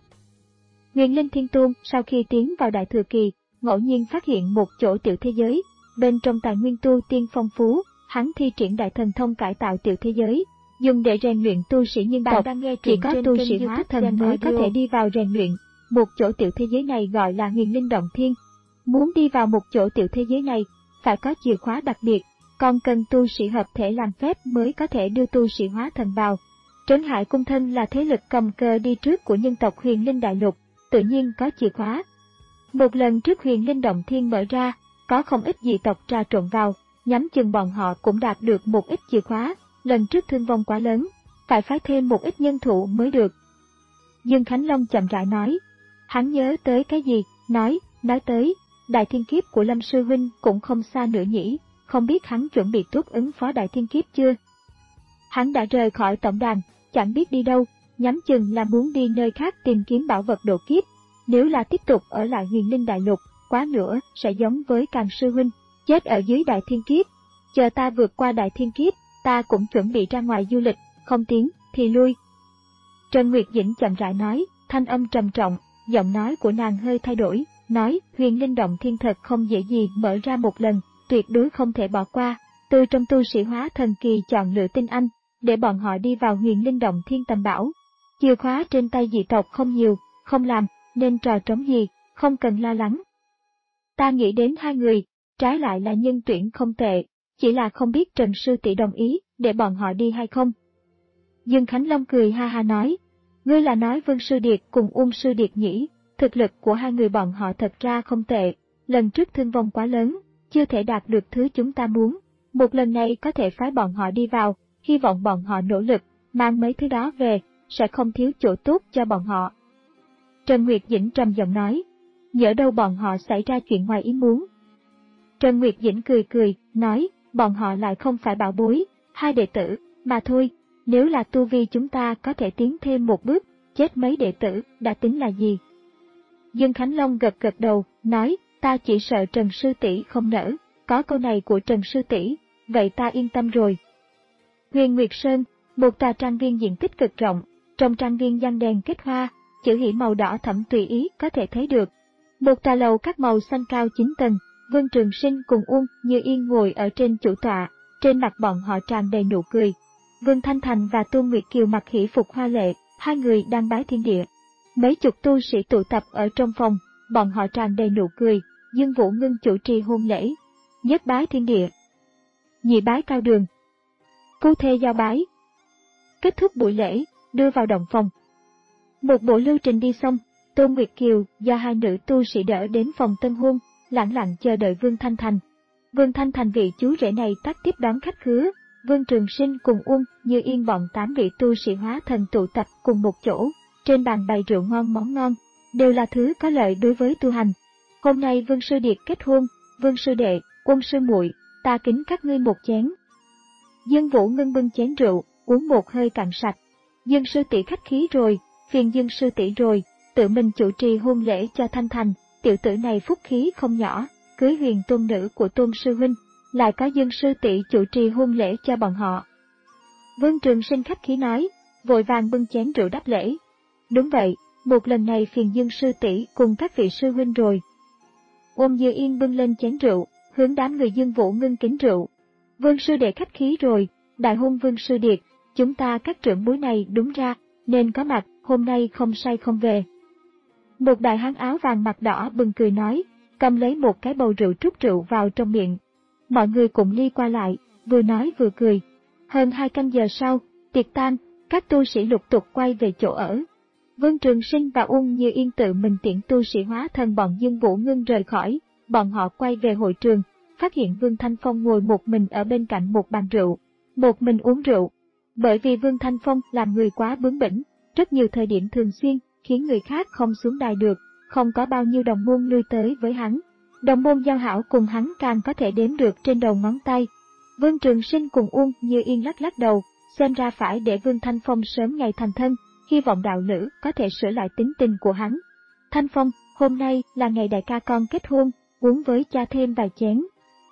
Huyền Linh Thiên Tôn sau khi tiến vào đại thừa kỳ, ngẫu nhiên phát hiện một chỗ tiểu thế giới, bên trong tài nguyên tu tiên phong phú, hắn thi triển đại thần thông cải tạo tiểu thế giới, dùng để rèn luyện tu sĩ nhân tộc, chỉ có tu sĩ hóa thần mới có thể đi vào rèn luyện. Một chỗ tiểu thế giới này gọi là Huyền Linh Động Thiên. Muốn đi vào một chỗ tiểu thế giới này, phải có chìa khóa đặc biệt, còn cần tu sĩ hợp thể làm phép mới có thể đưa tu sĩ hóa thần vào. Trấn Hải Cung Thân là thế lực cầm cờ đi trước của nhân tộc Huyền Linh Đại Lục, tự nhiên có chìa khóa. Một lần trước Huyền Linh Động Thiên mở ra, có không ít dị tộc trà trộn vào, nhắm chừng bọn họ cũng đạt được một ít chìa khóa, lần trước thương vong quá lớn, phải phái thêm một ít nhân thủ mới được. Dương Khánh Long chậm rãi nói, hắn nhớ tới cái gì, nói, nói tới, đại thiên kiếp của Lâm Sư Huynh cũng không xa nữa nhỉ, không biết hắn chuẩn bị tốt ứng phó đại thiên kiếp chưa? Hắn đã rời khỏi tổng đàn, chẳng biết đi đâu, nhắm chừng là muốn đi nơi khác tìm kiếm bảo vật độ kiếp. Nếu là tiếp tục ở lại Huyền Linh Đại Lục, quá nữa sẽ giống với Càn Sư Huynh, chết ở dưới đại thiên kiếp. Chờ ta vượt qua đại thiên kiếp, ta cũng chuẩn bị ra ngoài du lịch, không tiến thì lui. Trần Nguyệt Dĩnh chậm rãi nói, thanh âm trầm trọng, giọng nói của nàng hơi thay đổi, nói, Huyền Linh Động Thiên thật không dễ gì mở ra một lần, tuyệt đối không thể bỏ qua, từ trong tu sĩ hóa thần kỳ chọn lựa tinh anh, để bọn họ đi vào Huyền Linh Động Thiên tầm bảo. Chìa khóa trên tay dị tộc không nhiều, không làm, nên trò trống gì, không cần lo lắng. Ta nghĩ đến hai người, trái lại là nhân tuyển không tệ, chỉ là không biết Trần Sư tỷ đồng ý, để bọn họ đi hay không. Dương Khánh Long cười ha ha nói, ngươi là nói Vương Sư Điệt cùng Uông Sư Điệt nhỉ, thực lực của hai người bọn họ thật ra không tệ, lần trước thương vong quá lớn, chưa thể đạt được thứ chúng ta muốn, một lần này có thể phái bọn họ đi vào, hy vọng bọn họ nỗ lực, mang mấy thứ đó về, sẽ không thiếu chỗ tốt cho bọn họ. Trần Nguyệt Dĩnh trầm giọng nói, nhỡ đâu bọn họ xảy ra chuyện ngoài ý muốn. Trần Nguyệt Dĩnh cười cười, nói, bọn họ lại không phải bảo bối, hai đệ tử, mà thôi, nếu là tu vi chúng ta có thể tiến thêm một bước, chết mấy đệ tử, đã tính là gì? Dương Khánh Long gật gật đầu, nói, ta chỉ sợ Trần Sư tỷ không nỡ, có câu này của Trần Sư tỷ, vậy ta yên tâm rồi. Huyền Nguyệt Sơn, một tòa trang viên diện tích cực rộng, trong trang viên giăng đèn kết hoa, chữ hỷ màu đỏ thẫm tùy ý có thể thấy được. Một tòa lầu các màu xanh cao chín tầng, Vương Trường Sinh cùng Uông Như Yên ngồi ở trên chủ tọa, trên mặt bọn họ tràn đầy nụ cười. Vương Thanh Thành và Tôn Nguyệt Kiều mặc hỷ phục hoa lệ, hai người đang bái thiên địa. Mấy chục tu sĩ tụ tập ở trong phòng, bọn họ tràn đầy nụ cười, Dương Vũ Ngưng chủ trì hôn lễ. Nhất bái thiên địa, nhị bái cao đường, phu thê giao bái. Kết thúc buổi lễ, đưa vào động phòng. Một bộ lưu trình đi xong, Tôn Nguyệt Kiều do hai nữ tu sĩ đỡ đến phòng tân hôn, lặng lặng chờ đợi Vương Thanh Thành. Vương Thanh Thành vị chú rể này tắt tiếp đón khách khứa, Vương Trường Sinh cùng Uông Như Yên bọn tám vị tu sĩ hóa thần tụ tập cùng một chỗ, trên bàn bày rượu ngon món ngon, đều là thứ có lợi đối với tu hành. Hôm nay Vương Sư Điệt kết hôn, Vương Sư Đệ, Uông Sư muội, ta kính các ngươi một chén. Dương Vũ Ngân bưng chén rượu, uống một hơi cạn sạch. Dương Sư tỷ khách khí rồi, phiền Dương Sư tỷ rồi, tự mình chủ trì hôn lễ cho Thanh Thành, tiểu tử này phúc khí không nhỏ, cưới huyền tôn nữ của Tôn Sư Huynh, lại có Dương Sư tỷ chủ trì hôn lễ cho bọn họ. Vương Trường Sinh khách khí nói, vội vàng bưng chén rượu đáp lễ. Đúng vậy, một lần này phiền Dương Sư tỷ cùng các vị sư huynh rồi. Uông Như Yên bưng lên chén rượu, hướng đám người Dương Vũ Ngưng kính rượu. Vương Sư Đệ khách khí rồi, đại hôn Vương Sư Điệt, chúng ta các trưởng bối này đúng ra, nên có mặt, hôm nay không say không về. Một đại hán áo vàng mặt đỏ bừng cười nói, cầm lấy một cái bầu rượu trút rượu vào trong miệng. Mọi người cùng ly qua lại, vừa nói vừa cười. Hơn hai canh giờ sau, tiệc tan, các tu sĩ lục tục quay về chỗ ở. Vương Trường Sinh và Uông Như Yên tự mình tiễn tu sĩ hóa thân bọn Dương Vũ Ngưng rời khỏi, bọn họ quay về hội trường, phát hiện Vương Thanh Phong ngồi một mình ở bên cạnh một bàn rượu, một mình uống rượu. Bởi vì Vương Thanh Phong làm người quá bướng bỉnh, rất nhiều thời điểm thường xuyên, khiến người khác không xuống đài được, không có bao nhiêu đồng môn lui tới với hắn. Đồng môn giao hảo cùng hắn càng có thể đếm được trên đầu ngón tay. Vương Trường Sinh cùng Uông Như Yên lắc lắc đầu, xem ra phải để Vương Thanh Phong sớm ngày thành thân, hy vọng đạo lữ có thể sửa lại tính tình của hắn. Thanh Phong, hôm nay là ngày đại ca con kết hôn, uống với cha thêm vài chén.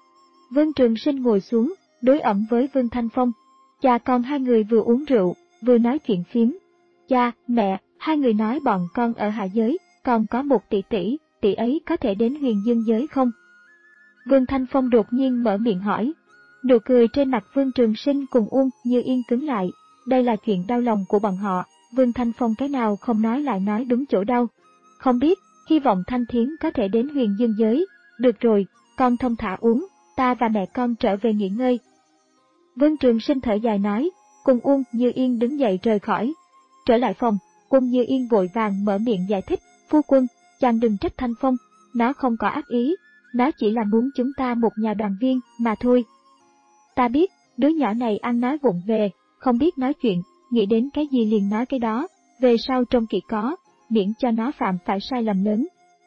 Vương Trường Sinh ngồi xuống, đối ẩm với Vương Thanh Phong. Cha con hai người vừa uống rượu, vừa nói chuyện phiếm. Cha, mẹ, hai người nói bọn con ở hạ giới, còn có một tỷ tỷ, tỷ ấy có thể đến huyền dương giới không? Vương Thanh Phong đột nhiên mở miệng hỏi. Nụ cười trên mặt Vương Trường Sinh cùng Uông Như Yên cứng lại. Đây là chuyện đau lòng của bọn họ, Vương Thanh Phong cái nào không nói lại nói đúng chỗ đau. Không biết, hy vọng Thanh Thiến có thể đến huyền dương giới. Được rồi, con thông thả uống, ta và mẹ con trở về nghỉ ngơi. Vương Trường Sinh thở dài nói, cùng Uông Như Yên đứng dậy rời khỏi. Trở lại phòng, Uông Như Yên vội vàng mở miệng giải thích, phu quân, chàng đừng trách Thanh Phong, nó không có ác ý, nó chỉ là muốn chúng ta một nhà đoàn viên mà thôi. Ta biết, đứa nhỏ này ăn nói vụng về, không biết nói chuyện, nghĩ đến cái gì liền nói cái đó, về sau trông kỹ có, miễn cho nó phạm phải sai lầm lớn.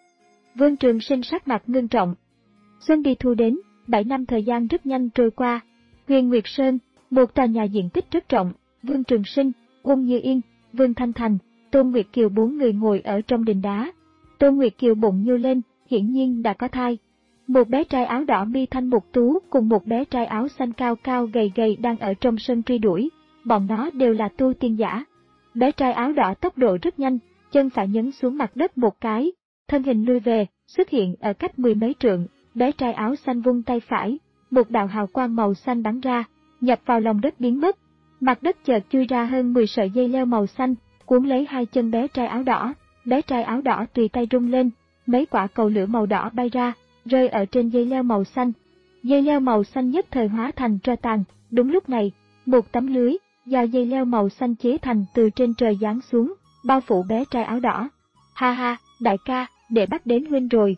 Vương Trường Sinh sắc mặt ngưng trọng. Xuân đi thu đến, bảy năm thời gian rất nhanh trôi qua. Huyền Nguyệt Sơn, một tòa nhà diện tích rất rộng, Vương Trường Sinh, Uông Như Yên, Vương Thanh Thành, Tôn Nguyệt Kiều bốn người ngồi ở trong đình đá. Tôn Nguyệt Kiều bụng nhô lên, hiển nhiên đã có thai. Một bé trai áo đỏ mi thanh mục tú cùng một bé trai áo xanh cao cao gầy gầy đang ở trong sân truy đuổi, bọn nó đều là tu tiên giả. Bé trai áo đỏ tốc độ rất nhanh, chân phải nhấn xuống mặt đất một cái, thân hình lui về, xuất hiện ở cách mười mấy trượng, bé trai áo xanh vung tay phải, một đạo hào quang màu xanh bắn ra, nhập vào lòng đất biến mất. Mặt đất chợt chui ra hơn mười sợi dây leo màu xanh, cuốn lấy hai chân bé trai áo đỏ, bé trai áo đỏ tùy tay rung lên, mấy quả cầu lửa màu đỏ bay ra, rơi ở trên dây leo màu xanh. Dây leo màu xanh nhất thời hóa thành tro tàn, đúng lúc này, một tấm lưới, do dây leo màu xanh chế thành từ trên trời giáng xuống, bao phủ bé trai áo đỏ. Ha ha, đại ca, để bắt đến huynh rồi.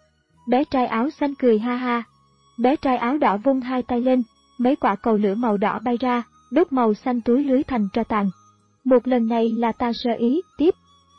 Bé trai áo xanh cười ha ha. Bé trai áo đỏ vung hai tay lên, mấy quả cầu lửa màu đỏ bay ra, đốt màu xanh túi lưới thành tro tàn. Một lần này là ta sơ ý, tiếp.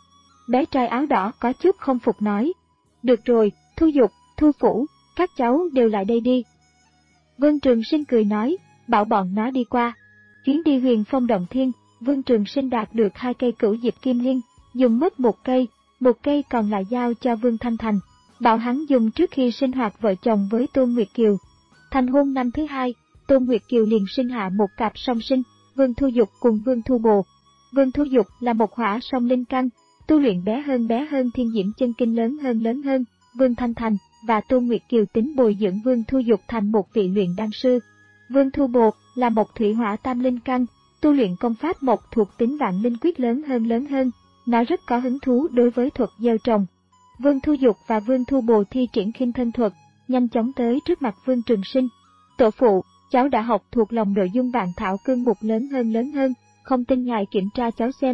Bé trai áo đỏ có chút không phục nói. Được rồi, Thu Dục, Thu Phủ, các cháu đều lại đây đi. Vương Trường Sinh cười nói, bảo bọn nó đi qua. Chuyến đi huyền phong động thiên, Vương Trường Sinh đạt được hai cây cửu diệp kim liên, dùng mất một cây, một cây còn lại giao cho Vương Thanh Thành, bảo hắn dùng trước khi sinh hoạt vợ chồng với Tôn Nguyệt Kiều. Thành hôn năm thứ hai, Tôn Nguyệt Kiều liền sinh hạ một cặp song sinh, Vương Thu Dục cùng Vương Thu Bồ. Vương Thu Dục là một hỏa song linh căn, tu luyện bé hơn bé hơn thiên diễm chân kinh lớn hơn lớn hơn, Vương Thanh Thành và Tôn Nguyệt Kiều tính bồi dưỡng Vương Thu Dục thành một vị luyện đan sư. Vương Thu Bồ là một thủy hỏa tam linh căn, tu luyện công pháp mộc thuộc tính vạn linh quyết lớn hơn lớn hơn, nó rất có hứng thú đối với thuật gieo trồng. Vương Thu Dục và Vương Thu Bồ thi triển khinh thân thuật, nhanh chóng tới trước mặt Vương Trường Sinh. Tổ phụ, cháu đã học thuộc lòng nội dung vạn thảo cương mục lớn hơn lớn hơn, không tin ngài kiểm tra cháu xem.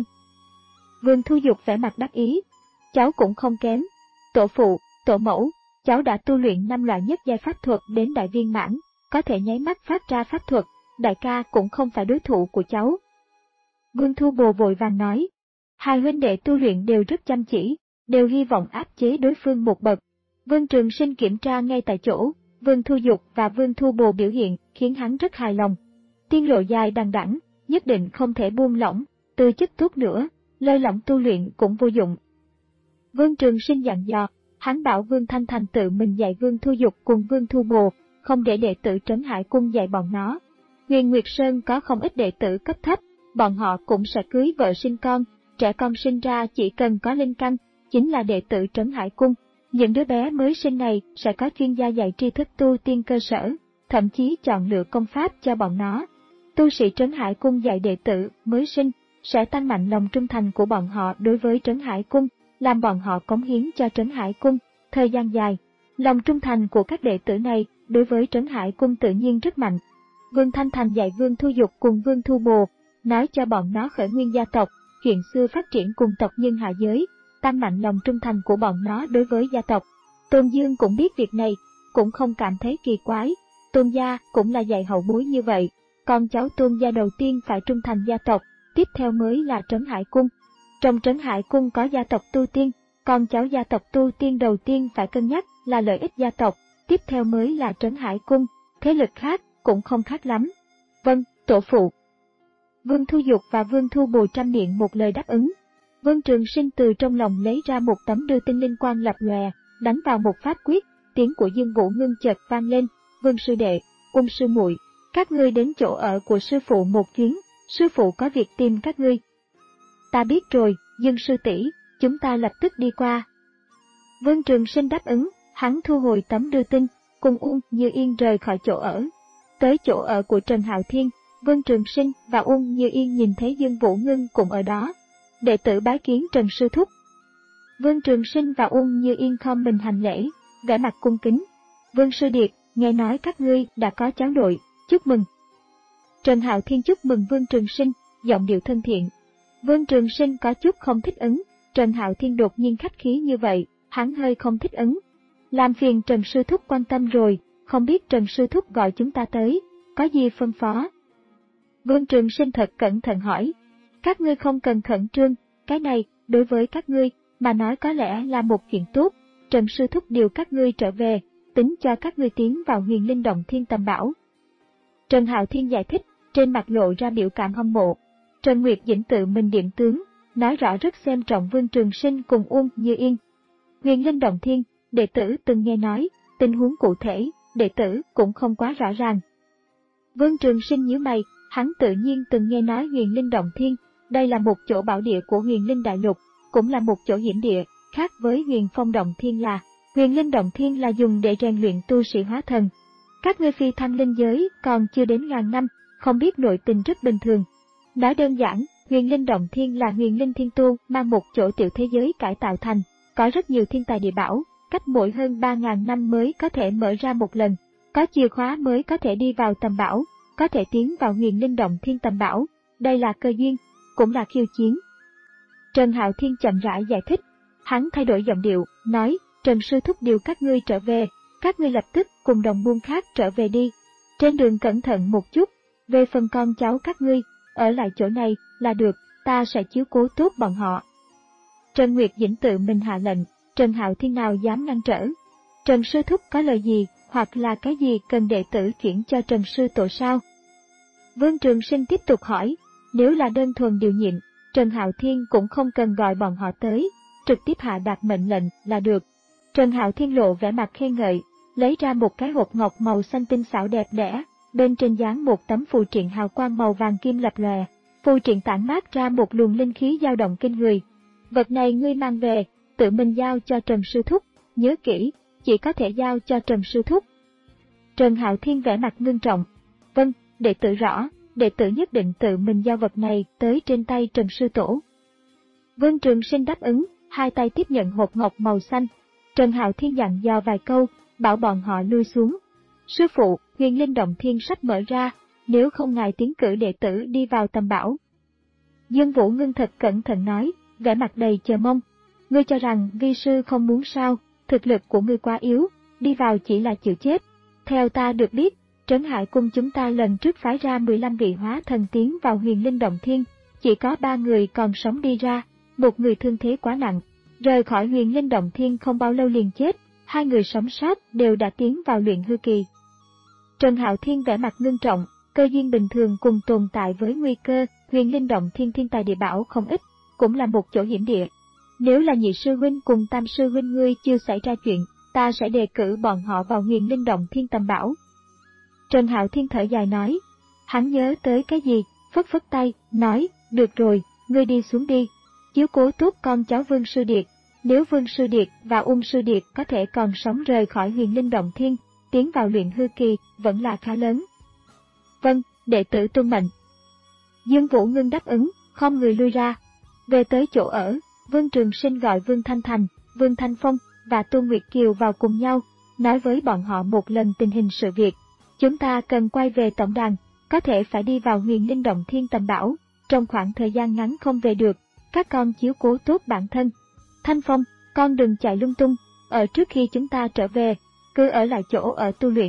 Vương Thu Dục vẻ mặt đắc ý, cháu cũng không kém. Tổ phụ, tổ mẫu, cháu đã tu luyện năm loại nhất giai pháp thuật đến đại viên mãn, có thể nháy mắt phát ra pháp thuật, đại ca cũng không phải đối thủ của cháu. Vương Thu Bồ vội vàng nói, hai huynh đệ tu luyện đều rất chăm chỉ, đều hy vọng áp chế đối phương một bậc. Vương Trường Sinh kiểm tra ngay tại chỗ, Vương Thu Dục và Vương Thu Bồ biểu hiện khiến hắn rất hài lòng. Tiên lộ dài đằng đẵng, nhất định không thể buông lỏng, tư chất tốt nữa, lơi lỏng tu luyện cũng vô dụng. Vương Trường Sinh dặn dò, hắn bảo Vương Thanh Thành tự mình dạy Vương Thu Dục cùng Vương Thu Bồ, không để đệ tử Trấn Hải Cung dạy bọn nó. Huyền Nguyệt Sơn có không ít đệ tử cấp thấp, bọn họ cũng sẽ cưới vợ sinh con, trẻ con sinh ra chỉ cần có linh căn, chính là đệ tử Trấn Hải Cung. Những đứa bé mới sinh này sẽ có chuyên gia dạy tri thức tu tiên cơ sở, thậm chí chọn lựa công pháp cho bọn nó. Tu sĩ Trấn Hải Cung dạy đệ tử mới sinh, sẽ tăng mạnh lòng trung thành của bọn họ đối với Trấn Hải Cung, làm bọn họ cống hiến cho Trấn Hải Cung. Thời gian dài, lòng trung thành của các đệ tử này đối với Trấn Hải Cung tự nhiên rất mạnh. Vương Thanh Thành dạy Vương Thu Dục cùng Vương Thu Bồ, nói cho bọn nó khởi nguyên gia tộc, chuyện xưa phát triển cùng tộc nhân hạ giới, tăng mạnh lòng trung thành của bọn nó đối với gia tộc. Tôn Dương cũng biết việc này, cũng không cảm thấy kỳ quái. Tôn gia cũng là dạy hậu bối như vậy, con cháu Tôn gia đầu tiên phải trung thành gia tộc, tiếp theo mới là Trấn Hải Cung. Trong Trấn Hải Cung có gia tộc tu tiên, con cháu gia tộc tu tiên đầu tiên phải cân nhắc là lợi ích gia tộc, tiếp theo mới là Trấn Hải Cung, thế lực khác cũng không khác lắm. Vâng, tổ phụ. Vương Thu Dục và Vương Thu Bù trăm miệng một lời đáp ứng. Vương Trường Sinh từ trong lòng lấy ra một tấm đưa tin linh quang lập lòe, đánh vào một pháp quyết, tiếng của Dương Vũ Ngưng chợt vang lên, Vương sư đệ, Ung sư muội, các ngươi đến chỗ ở của sư phụ một chuyến, sư phụ có việc tìm các ngươi. Ta biết rồi, Dương sư tỷ, chúng ta lập tức đi qua. Vương Trường Sinh đáp ứng, hắn thu hồi tấm đưa tin, cùng Ung Như Yên rời khỏi chỗ ở. Tới chỗ ở của Trần Hạo Thiên, Vương Trường Sinh và Ung Như Yên nhìn thấy Dương Vũ Ngưng cũng ở đó. Đệ tử bái kiến Trần sư thúc. Vương Trường Sinh và Ung Như Yên khom mình hành lễ, vẻ mặt cung kính. Vương sư điệt, nghe nói các ngươi đã có cháu nội, chúc mừng. Trần Hạo Thiên chúc mừng Vương Trường Sinh, giọng điệu thân thiện. Vương Trường Sinh có chút không thích ứng, Trần Hạo Thiên đột nhiên khách khí như vậy, hắn hơi không thích ứng. Làm phiền Trần sư thúc quan tâm rồi, không biết Trần sư thúc gọi chúng ta tới, có gì phân phó? Vương Trường Sinh thật cẩn thận hỏi. Các ngươi không cần khẩn trương, cái này, đối với các ngươi, mà nói có lẽ là một chuyện tốt. Trần sư thúc điều các ngươi trở về, tính cho các ngươi tiến vào Huyền Linh Động Thiên Tầm Bảo. Trần Hạo Thiên giải thích, trên mặt lộ ra biểu cảm hâm mộ. Trần Nguyệt Dĩnh tự mình điện tướng, nói rõ rất xem trọng Vương Trường Sinh cùng Ung Như Yên. Huyền Linh Động Thiên, đệ tử từng nghe nói, tình huống cụ thể, đệ tử cũng không quá rõ ràng. Vương Trường Sinh nhíu mày, hắn tự nhiên từng nghe nói Huyền Linh Động Thiên, đây là một chỗ bảo địa của Huyền Linh Đại Lục, cũng là một chỗ hiểm địa, khác với Huyền Phong Động Thiên là, Huyền Linh Động Thiên là dùng để rèn luyện tu sĩ hóa thần. Các ngươi phi thăng linh giới còn chưa đến ngàn năm, không biết nội tình rất bình thường. Nói đơn giản, Huyền Linh Động Thiên là Huyền Linh Thiên Tu mang một chỗ tiểu thế giới cải tạo thành, có rất nhiều thiên tài địa bảo, cách mỗi hơn ba ngàn năm mới có thể mở ra một lần, có chìa khóa mới có thể đi vào tầm bảo, có thể tiến vào Huyền Linh Động Thiên Tầm Bảo, đây là cơ duyên, cũng là khiêu chiến. Trần Hạo Thiên chậm rãi giải thích, hắn thay đổi giọng điệu, nói, Trần sư thúc điều các ngươi trở về, các ngươi lập tức cùng đồng môn khác trở về đi. Trên đường cẩn thận một chút, về phần con cháu các ngươi, ở lại chỗ này là được, ta sẽ chiếu cố tốt bọn họ. Trần Nguyệt Dĩnh tự mình hạ lệnh, Trần Hạo Thiên nào dám ngăn trở. Trần sư thúc có lời gì, hoặc là cái gì cần đệ tử chuyển cho Trần sư tổ sao? Vương Trường Sinh tiếp tục hỏi, nếu là đơn thuần điều nhiệm, Trần Hạo Thiên cũng không cần gọi bọn họ tới, trực tiếp hạ đạt mệnh lệnh là được. Trần Hạo Thiên lộ vẻ mặt khen ngợi, lấy ra một cái hộp ngọc màu xanh tinh xảo đẹp đẽ, bên trên dán một tấm phù triện hào quang màu vàng kim lập lòe, phù triện tản mát ra một luồng linh khí dao động kinh người. Vật này ngươi mang về, tự mình giao cho Trần sư thúc, nhớ kỹ, chỉ có thể giao cho Trần sư thúc. Trần Hạo Thiên vẻ mặt ngưng trọng, vâng, đệ tử rõ, đệ tử nhất định tự mình giao vật này tới trên tay Trần sư tổ. Vương Trường Sinh đáp ứng, hai tay tiếp nhận hộp ngọc màu xanh. Trần Hạo Thiên dặn dò vài câu, bảo bọn họ lui xuống. Sư phụ, Huyền Linh Động Thiên sắp mở ra, nếu không ngài tiến cử đệ tử đi vào tầm bảo. Dương Vũ Ngưng thật cẩn thận nói, vẻ mặt đầy chờ mong. Ngươi cho rằng vi sư không muốn sao, thực lực của ngươi quá yếu, đi vào chỉ là chịu chết. Theo ta được biết, Trấn Hải Cung chúng ta lần trước phái ra mười lăm vị hóa thần tiến vào Huyền Linh Động Thiên, chỉ có ba người còn sống đi ra, một người thương thế quá nặng, rời khỏi Huyền Linh Động Thiên không bao lâu liền chết, hai người sống sót đều đã tiến vào luyện hư kỳ. Trần Hạo Thiên vẻ mặt ngưng trọng, cơ duyên bình thường cùng tồn tại với nguy cơ, Huyền Linh Động Thiên thiên tài địa bảo không ít, cũng là một chỗ hiểm địa. Nếu là nhị sư huynh cùng tam sư huynh ngươi chưa xảy ra chuyện, ta sẽ đề cử bọn họ vào Huyền Linh Động Thiên tầm bảo. Trần Hạo Thiên thở dài nói, hắn nhớ tới cái gì, phất phất tay, nói, được rồi, ngươi đi xuống đi, chiếu cố tốt con cháu Vương Sư Điệt, nếu Vương Sư Điệt và Ung Sư Điệt có thể còn sống rời khỏi Huyền Linh Động Thiên, tiến vào luyện hư kỳ, vẫn là khá lớn. Vâng, đệ tử tuân mệnh. Dương Vũ Ngưng đáp ứng, không người lui ra. Về tới chỗ ở, Vương Trường Sinh gọi Vương Thanh Thành, Vương Thanh Phong và Tô Nguyệt Kiều vào cùng nhau, nói với bọn họ một lần tình hình sự việc. Chúng ta cần quay về tổng đàn, có thể phải đi vào Huyền Linh Động Thiên tầm bảo, trong khoảng thời gian ngắn không về được, các con chiếu cố tốt bản thân. Thanh Phong, con đừng chạy lung tung, ở trước khi chúng ta trở về, cứ ở lại chỗ ở tu luyện.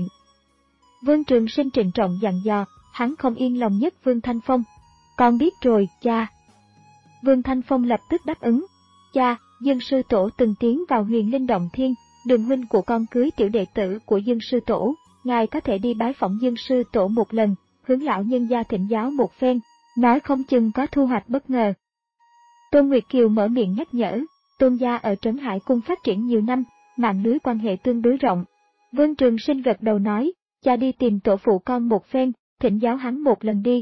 Vương Trường Sinh trịnh trọng dặn dò, hắn không yên lòng nhất Vương Thanh Phong. Con biết rồi, cha. Vương Thanh Phong lập tức đáp ứng. Cha, Dương sư tổ từng tiến vào Huyền Linh Động Thiên, Đường huynh của con cưới tiểu đệ tử của Dương sư tổ, ngài có thể đi bái phỏng Dương sư tổ một lần, hướng lão nhân gia thỉnh giáo một phen, nói không chừng có thu hoạch bất ngờ. Tôn Nguyệt Kiều mở miệng nhắc nhở, Tôn gia ở Trấn Hải Cung phát triển nhiều năm, mạng lưới quan hệ tương đối rộng. Vương Trường Sinh gật đầu nói, cha đi tìm tổ phụ con một phen, thỉnh giáo hắn một lần đi.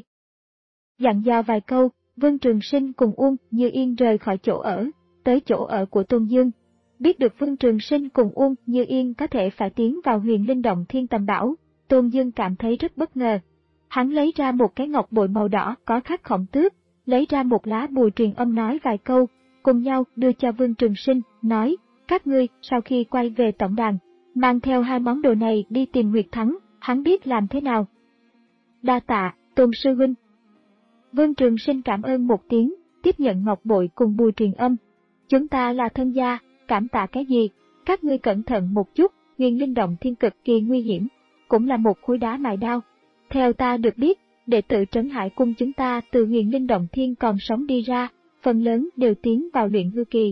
Dặn dò vài câu, Vương Trường Sinh cùng Uông Như Yên rời khỏi chỗ ở, tới chỗ ở của Tôn Dương. Biết được Vương Trường Sinh cùng Uông Như Yên có thể phải tiến vào Huyền Linh Động Thiên Tầm Bảo, Tôn Dương cảm thấy rất bất ngờ. Hắn lấy ra một cái ngọc bội màu đỏ có khắc khổng tước, lấy ra một lá bùa truyền âm nói vài câu, cùng nhau đưa cho Vương Trường Sinh, nói, các ngươi sau khi quay về tổng đàn, mang theo hai món đồ này đi tìm Nguyệt Thắng, hắn biết làm thế nào. Đa tạ, Tôn sư huynh. Vương Trường Sinh cảm ơn một tiếng, tiếp nhận ngọc bội cùng bùa truyền âm. Chúng ta là thân gia, cảm tạ cái gì, các ngươi cẩn thận một chút, Huyền Linh Động Thiên cực kỳ nguy hiểm, cũng là một khối đá mài đao. Theo ta được biết, đệ tử Trấn Hải Cung chúng ta từ Huyền Linh Động Thiên còn sống đi ra, phần lớn đều tiến vào luyện hư kỳ.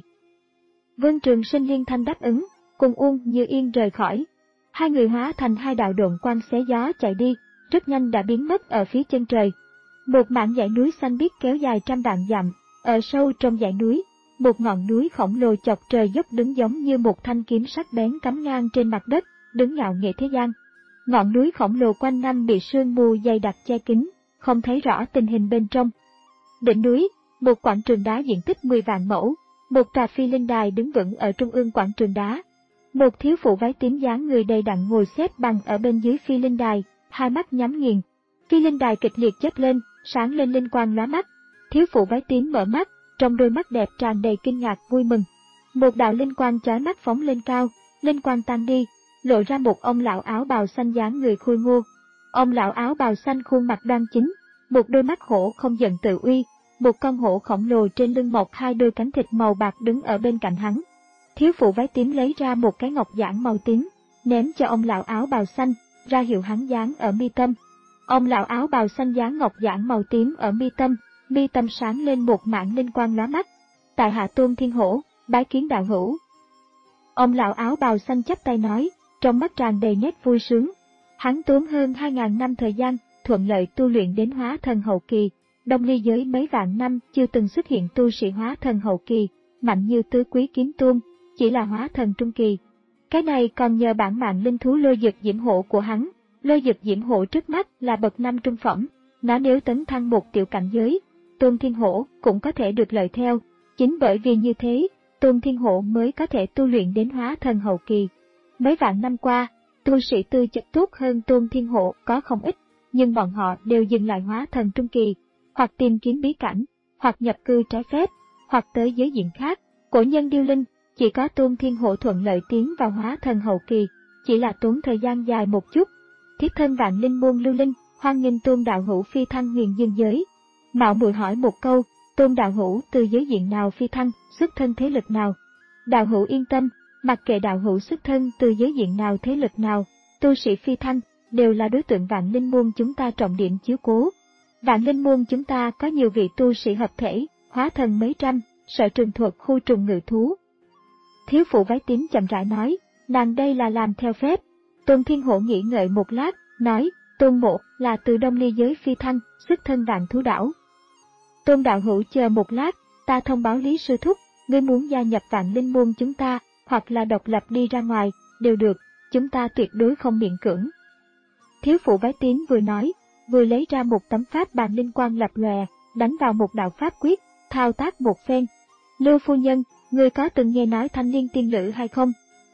Vương Trường Sinh liên thanh đáp ứng, cùng Uông Như Yên rời khỏi. Hai người hóa thành hai đạo độn quang xé gió chạy đi, rất nhanh đã biến mất ở phía chân trời. Một mảng dãy núi xanh biếc kéo dài trăm vạn dặm, ở sâu trong dãy núi, một ngọn núi khổng lồ chọc trời dốc đứng giống như một thanh kiếm sắc bén cắm ngang trên mặt đất, đứng ngạo nghễ thế gian. Ngọn núi khổng lồ quanh năm bị sương mù dày đặc che kín, không thấy rõ tình hình bên trong. Đỉnh núi, một quảng trường đá diện tích mười vạn mẫu, một tòa phi linh đài đứng vững ở trung ương quảng trường đá. Một thiếu phụ váy tím dáng người đầy đặn ngồi xếp bằng ở bên dưới phi linh đài, hai mắt nhắm nghiền. Phi linh đài kịch liệt chớp lên, sáng lên linh quang lóa mắt. Thiếu phụ váy tím mở mắt, trong đôi mắt đẹp tràn đầy kinh ngạc vui mừng. Một đạo linh quang chói mắt phóng lên cao, linh quang tan đi, lộ ra một ông lão áo bào xanh dáng người khôi ngô. Ông lão áo bào xanh khuôn mặt đoan chính, một đôi mắt hổ không giận tự uy, một con hổ khổng lồ trên lưng mọc hai đôi cánh thịt màu bạc đứng ở bên cạnh hắn. Thiếu phụ váy tím lấy ra một cái ngọc giản màu tím, ném cho ông lão áo bào xanh, ra hiệu hắn dán ở mi tâm. Ông lão áo bào xanh dán ngọc giản màu tím ở mi tâm, mi tâm sáng lên một mảng linh quang lóa mắt. Tại hạ Tôn Thiên Hổ, bái kiến đạo hữu. Ông lão áo bào xanh chắp tay nói, trong mắt tràn đầy nét vui sướng. Hắn tốn hơn hai ngàn năm thời gian, thuận lợi tu luyện đến hóa thần hậu kỳ. Đông ly giới mấy vạn năm chưa từng xuất hiện tu sĩ hóa thần hậu kỳ, mạnh như Tứ Quý Kiếm Tôn, chỉ là hóa thần trung kỳ. Cái này còn nhờ bản mạng linh thú Lôi Dực Diễm Hộ của hắn. Lôi Dực Diễm Hộ trước mắt là bậc năm trung phẩm, nó nếu tấn thăng một tiểu cảnh giới, Tôn Thiên Hổ cũng có thể được lợi theo. Chính bởi vì như thế, Tôn Thiên Hổ mới có thể tu luyện đến hóa thần hậu kỳ. Mấy vạn năm qua, tu sĩ tư chất tốt hơn Tôn Thiên Hổ có không ít, nhưng bọn họ đều dừng lại hóa thần trung kỳ, hoặc tìm kiếm bí cảnh, hoặc nhập cư trái phép, hoặc tới giới diện khác. Cổ nhân điêu linh, chỉ có Tôn Thiên Hổ thuận lợi tiến vào hóa thần hậu kỳ, chỉ là tốn thời gian dài một chút. Thiếp thân Vạn Linh môn Lưu Linh, hoan nghênh Tôn đạo hữu phi thăng huyền dương giới. Mạo muội hỏi một câu, Tôn đạo hữu từ giới diện nào phi thăng, xuất thân thế lực nào? Đạo hữu yên tâm, mặc kệ đạo hữu xuất thân từ giới diện nào thế lực nào, tu sĩ phi thăng đều là đối tượng Vạn Linh môn chúng ta trọng điểm chiếu cố. Vạn Linh môn chúng ta có nhiều vị tu sĩ hợp thể, hóa thần mấy trăm, sở trường thuật khu trùng ngự thú. Thiếu phụ váy tím chậm rãi nói, nàng đây là làm theo phép. Tôn Thiên Hổ nghĩ ngợi một lát, nói, Tôn mộ là từ Đông ly giới phi thăng, xuất thân Vạn Thú Đảo. Tôn đạo hữu chờ một lát, ta thông báo Lý sư thúc, ngươi muốn gia nhập Vạn Linh môn chúng ta, hoặc là độc lập đi ra ngoài, đều được, chúng ta tuyệt đối không miễn cưỡng. Thiếu phụ váy tím vừa nói, vừa lấy ra một tấm pháp bàn linh quang lập lòe, đánh vào một đạo pháp quyết, thao tác một phen. Lưu phu nhân, ngươi có từng nghe nói Thanh Liên tiên nữ hay không?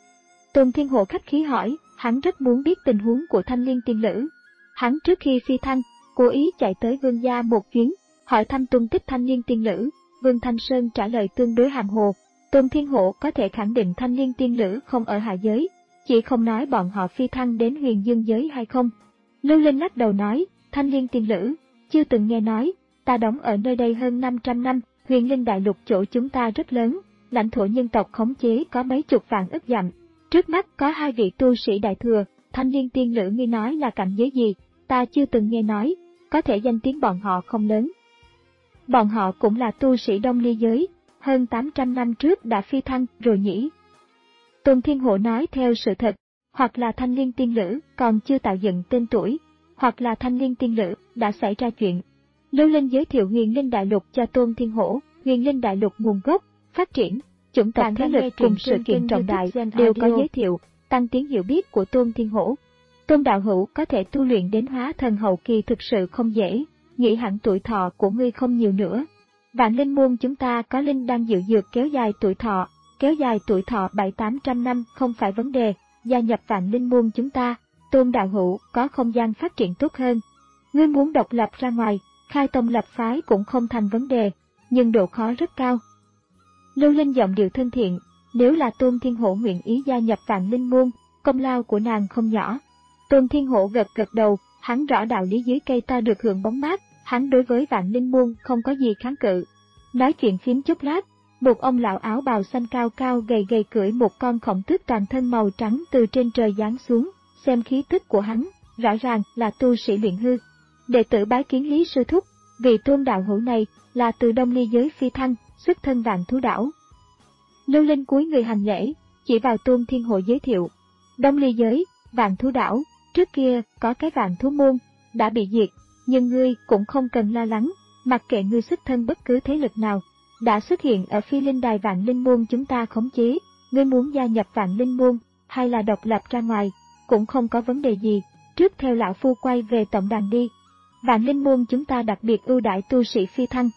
Tôn Thiên Hộ khách khí hỏi, hắn rất muốn biết tình huống của Thanh Liên tiên nữ. Hắn trước khi phi thăng, cố ý chạy tới Vương gia một chuyến, hỏi thăm tung tích Thanh Liên tiên nữ. Vương Thanh Sơn trả lời tương đối hàm hồ. Tôn Thiên Hộ có thể khẳng định Thanh Liên tiên nữ không ở hạ giới, chỉ không nói bọn họ phi thăng đến huyền dương giới hay không. Lưu Linh lắc đầu nói, Thanh Liên tiên nữ, chưa từng nghe nói, ta đóng ở nơi đây hơn năm trăm năm, huyền linh đại lục chỗ chúng ta rất lớn, lãnh thổ nhân tộc khống chế có mấy chục vạn ức dặm. Trước mắt có hai vị tu sĩ đại thừa, Thanh Liên tiên nữ ngươi nói là cảnh giới gì, ta chưa từng nghe nói, có thể danh tiếng bọn họ không lớn. Bọn họ cũng là tu sĩ Đông ly giới, hơn tám trăm năm trước đã phi thăng rồi nhỉ. Tôn Thiên Hộ nói theo sự thật, hoặc là Thanh Liên tiên nữ còn chưa tạo dựng tên tuổi, hoặc là Thanh Liên tiên nữ đã xảy ra chuyện. Lưu Linh giới thiệu Huyền Linh Đại Lục cho Tôn Thiên Hổ. Huyền Linh Đại Lục nguồn gốc, phát triển, chủng tộc thế lực cùng sự kiện trọng đại đều có giới thiệu, tăng tiến hiểu biết của Tôn Thiên Hổ. Tôn đạo hữu có thể tu luyện đến hóa thần hậu kỳ thực sự không dễ, nghĩ hẳn tuổi thọ của ngươi không nhiều nữa. Vạn Linh môn chúng ta có linh đang dự dược kéo dài tuổi thọ, kéo dài tuổi thọ bảy tám trăm năm không phải vấn đề, gia nhập Vạn Linh môn chúng ta, Tôn đạo hữu có không gian phát triển tốt hơn. Ngươi muốn độc lập ra ngoài, khai tông lập phái cũng không thành vấn đề, nhưng độ khó rất cao. Lưu Linh giọng điệu thân thiện, nếu là Tôn Thiên Hổ nguyện ý gia nhập Vạn Linh môn, công lao của nàng không nhỏ. Tôn Thiên Hổ gật gật đầu, hắn rõ đạo lý dưới cây ta được hưởng bóng mát, hắn đối với Vạn Linh môn không có gì kháng cự. Nói chuyện phím chốc lát, một ông lão áo bào xanh cao cao gầy gầy cưỡi một con khổng tước toàn thân màu trắng từ trên trời giáng xuống, xem khí tức của hắn, rõ ràng là tu sĩ luyện hư. Đệ tử bái kiến Lý sư thúc, vị Tôn đạo hữu này là từ Đông Ly giới phi thăng, xuất thân Vạn Thú đảo. Lưu Linh cúi người hành lễ, chỉ vào Tôn Thiên Hổ giới thiệu. Đông Ly giới, Vạn Thú đảo, trước kia có cái Vạn Thú môn, đã bị diệt, nhưng ngươi cũng không cần lo lắng, mặc kệ ngươi xuất thân bất cứ thế lực nào, đã xuất hiện ở phi linh đài Vạn Linh môn chúng ta khống chế, ngươi muốn gia nhập Vạn Linh môn, hay là độc lập ra ngoài, cũng không có vấn đề gì, trước theo lão phu quay về tổng đàn đi. Vạn Linh môn chúng ta đặc biệt ưu đãi tu sĩ phi thăng.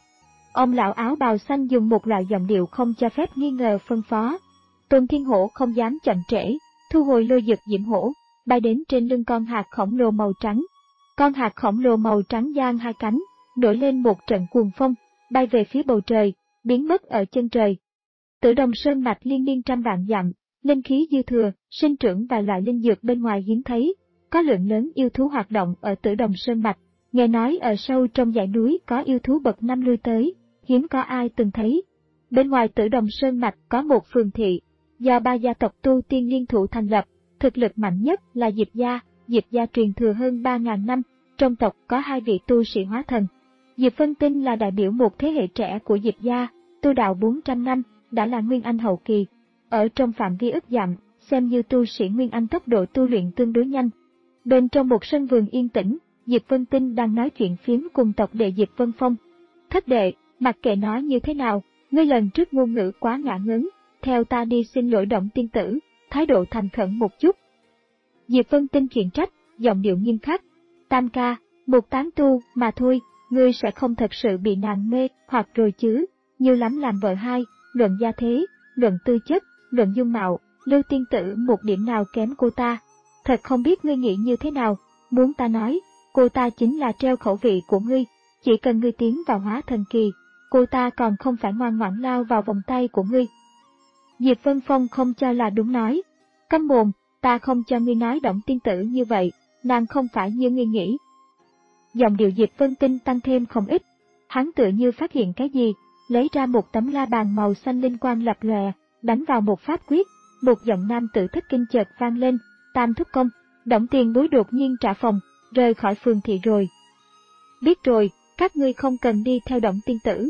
Ông lão áo bào xanh dùng một loại giọng điệu không cho phép nghi ngờ phân phó. Tôn Thiên Hổ không dám chậm trễ, thu hồi lôi dực diễm hổ, bay đến trên lưng con hạt khổng lồ màu trắng. Con hạt khổng lồ màu trắng giang hai cánh, nổi lên một trận cuồng phong, bay về phía bầu trời, biến mất ở chân trời. Tử Đồng Sơn mạch liên miên trăm vạn dặm, linh khí dư thừa, sinh trưởng và loại linh dược bên ngoài hiếm thấy, có lượng lớn yêu thú hoạt động ở Tử Đồng Sơn mạch. Nghe nói ở sâu trong dãy núi có yêu thú bậc năm lui tới, hiếm có ai từng thấy. Bên ngoài Tử Đồng Sơn mạch có một phường thị, do ba gia tộc tu tiên liên thủ thành lập, thực lực mạnh nhất là Diệp gia. Diệp gia truyền thừa hơn ba nghìn năm, trong tộc có hai vị tu sĩ hóa thần. Diệp Vân Tinh là đại biểu một thế hệ trẻ của Diệp gia, tu đạo bốn trăm năm, đã là Nguyên Anh hậu kỳ. Ở trong phạm vi ức dặm, xem như tu sĩ Nguyên Anh tốc độ tu luyện tương đối nhanh. Bên trong một sân vườn yên tĩnh, Diệp Vân Tinh đang nói chuyện phiếm cùng tộc đệ Diệp Vân Phong. Thất đệ, mặc kệ nói như thế nào, ngươi lần trước ngôn ngữ quá ngả ngớn, theo ta đi xin lỗi Động tiên tử, thái độ thành khẩn một chút. Diệp Vân Tinh khiển trách, giọng điệu nghiêm khắc. Tam ca, một tán tu mà thôi, ngươi sẽ không thật sự bị nàng mê hoặc rồi chứ, như lắm làm vợ hai, luận gia thế, luận tư chất, luận dung mạo, Lưu tiên tử một điểm nào kém cô ta. Thật không biết ngươi nghĩ như thế nào, muốn ta nói, cô ta chính là treo khẩu vị của ngươi, chỉ cần ngươi tiến vào hóa thần kỳ, cô ta còn không phải ngoan ngoãn lao vào vòng tay của ngươi. Diệp Vân Phong không cho là đúng nói, câm mồm, ta không cho ngươi nói Động tiên tử như vậy, nàng không phải như ngươi nghĩ. Giọng điệu Diệp Vân Tinh tăng thêm không ít, hắn tựa như phát hiện cái gì, lấy ra một tấm la bàn màu xanh linh quang lập lòe, đánh vào một pháp quyết, một giọng nam tử thất kinh chợt vang lên, Tam thúc công, Động tiền bối đột nhiên trả phòng, rời khỏi phường thị rồi. Biết rồi, các ngươi không cần đi theo Động tiên tử.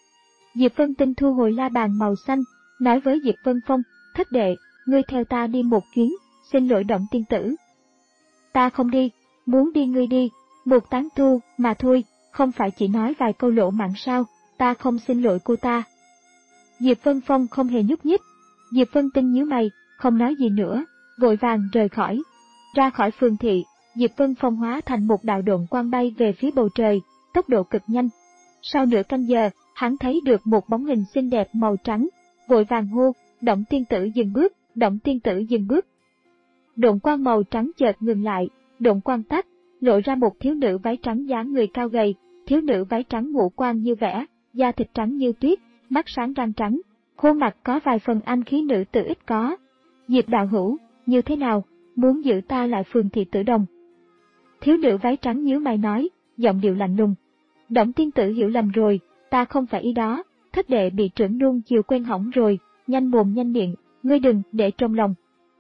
Diệp Vân Tinh thu hồi la bàn màu xanh, nói với Diệp Vân Phong, thất đệ, ngươi theo ta đi một chuyến, xin lỗi Động tiên tử. Ta không đi, muốn đi ngươi đi, một tán tu mà thôi, không phải chỉ nói vài câu lỗ mãng sao, ta không xin lỗi cô ta. Diệp Vân Phong không hề nhúc nhích, Diệp Vân Tinh nhíu mày, không nói gì nữa, vội vàng rời khỏi. Ra khỏi phường thị, Diệp Vân Phong hóa thành một đạo độn quang bay về phía bầu trời, tốc độ cực nhanh. Sau nửa canh giờ, hắn thấy được một bóng hình xinh đẹp màu trắng, vội vàng hô, Động tiên tử dừng bước, Động tiên tử dừng bước. Độn quang màu trắng chợt ngừng lại, độn quang tắt, lộ ra một thiếu nữ váy trắng dáng người cao gầy, thiếu nữ váy trắng ngũ quan như vẽ, da thịt trắng như tuyết, mắt sáng răng trắng, khuôn mặt có vài phần anh khí nữ tử ít có. Diệp đạo hữu, như thế nào, muốn giữ ta lại phường thị Tử Đồng? Thiếu nữ váy trắng nhíu mày nói, giọng điệu lạnh lùng. Động tiên tử hiểu lầm rồi, ta không phải ý đó, thất đệ bị trưởng nuông chiều quen hỏng rồi, nhanh mồm nhanh miệng, ngươi đừng để trong lòng.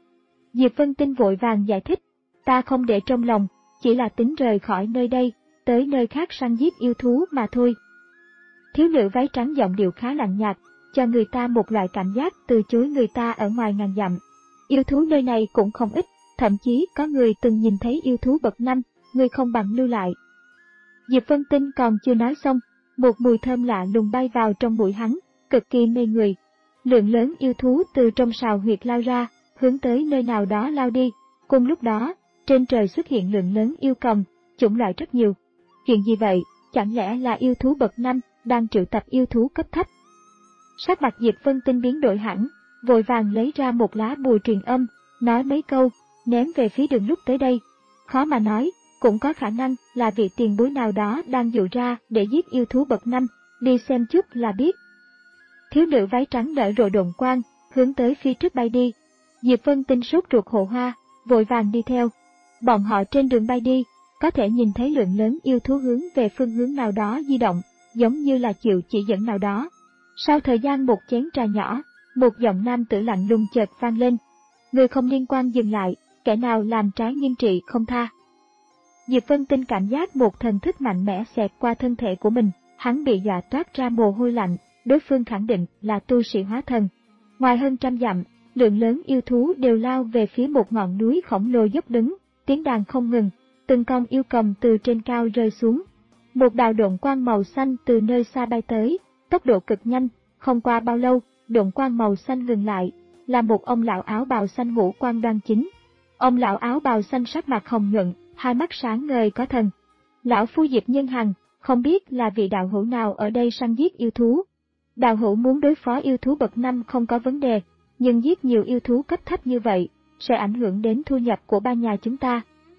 Diệp Vân Tinh vội vàng giải thích, ta không để trong lòng, chỉ là tính rời khỏi nơi đây, tới nơi khác săn giết yêu thú mà thôi. Thiếu nữ váy trắng giọng điệu khá lạnh nhạt, cho người ta một loại cảm giác từ chối người ta ở ngoài ngàn dặm. Yêu thú nơi này cũng không ít, thậm chí có người từng nhìn thấy yêu thú bậc năm, người không bằng lưu lại. Diệp Vân Tinh còn chưa nói xong, một mùi thơm lạ lùng bay vào trong mũi hắn, cực kỳ mê người. Lượng lớn yêu thú từ trong sào huyệt lao ra, hướng tới nơi nào đó lao đi. Cùng lúc đó, trên trời xuất hiện lượng lớn yêu cầm, chủng loại rất nhiều. Chuyện gì vậy? Chẳng lẽ là yêu thú bậc năm đang triệu tập yêu thú cấp thấp? Sắc mặt Diệp Vân Tinh biến đổi hẳn, vội vàng lấy ra một lá bùa truyền âm, nói mấy câu, ném về phía Đường Lúc tới đây. Khó mà nói, cũng có khả năng là vị tiền bối nào đó đang dụ ra để giết yêu thú bậc năm, đi xem chút là biết. Thiếu nữ váy trắng nở rộ độn quang, hướng tới phía trước bay đi. Diệp Vân Tinh sốt ruột hộ hoa, vội vàng đi theo. Bọn họ trên đường bay đi, có thể nhìn thấy lượng lớn yêu thú hướng về phương hướng nào đó di động, giống như là chịu chỉ dẫn nào đó. Sau thời gian một chén trà nhỏ, một giọng nam tử lạnh lùng chợt vang lên. Người không liên quan dừng lại, kẻ nào làm trái nghiêm trị không tha. Diệp Vân Tinh cảm giác một thần thức mạnh mẽ xẹt qua thân thể của mình, hắn bị dọa toát ra mồ hôi lạnh, đối phương khẳng định là tu sĩ hóa thần. Ngoài hơn trăm dặm, lượng lớn yêu thú đều lao về phía một ngọn núi khổng lồ dốc đứng, tiếng đàn không ngừng, từng con yêu cầm từ trên cao rơi xuống. Một đạo độn quang màu xanh từ nơi xa bay tới, tốc độ cực nhanh, không qua bao lâu, độn quang màu xanh ngừng lại, là một ông lão áo bào xanh ngũ quan đoan chính. Ông lão áo bào xanh sắc mặt hồng nhuận, hai mắt sáng ngời có thần. Lão phu Diệp Nhân Hằng, không biết là vị đạo hữu nào ở đây săn giết yêu thú. Đạo hữu muốn đối phó yêu thú bậc năm không có vấn đề, nhưng giết nhiều yêu thú cấp thấp như vậy, sẽ ảnh hưởng đến thu nhập của ba nhà chúng ta.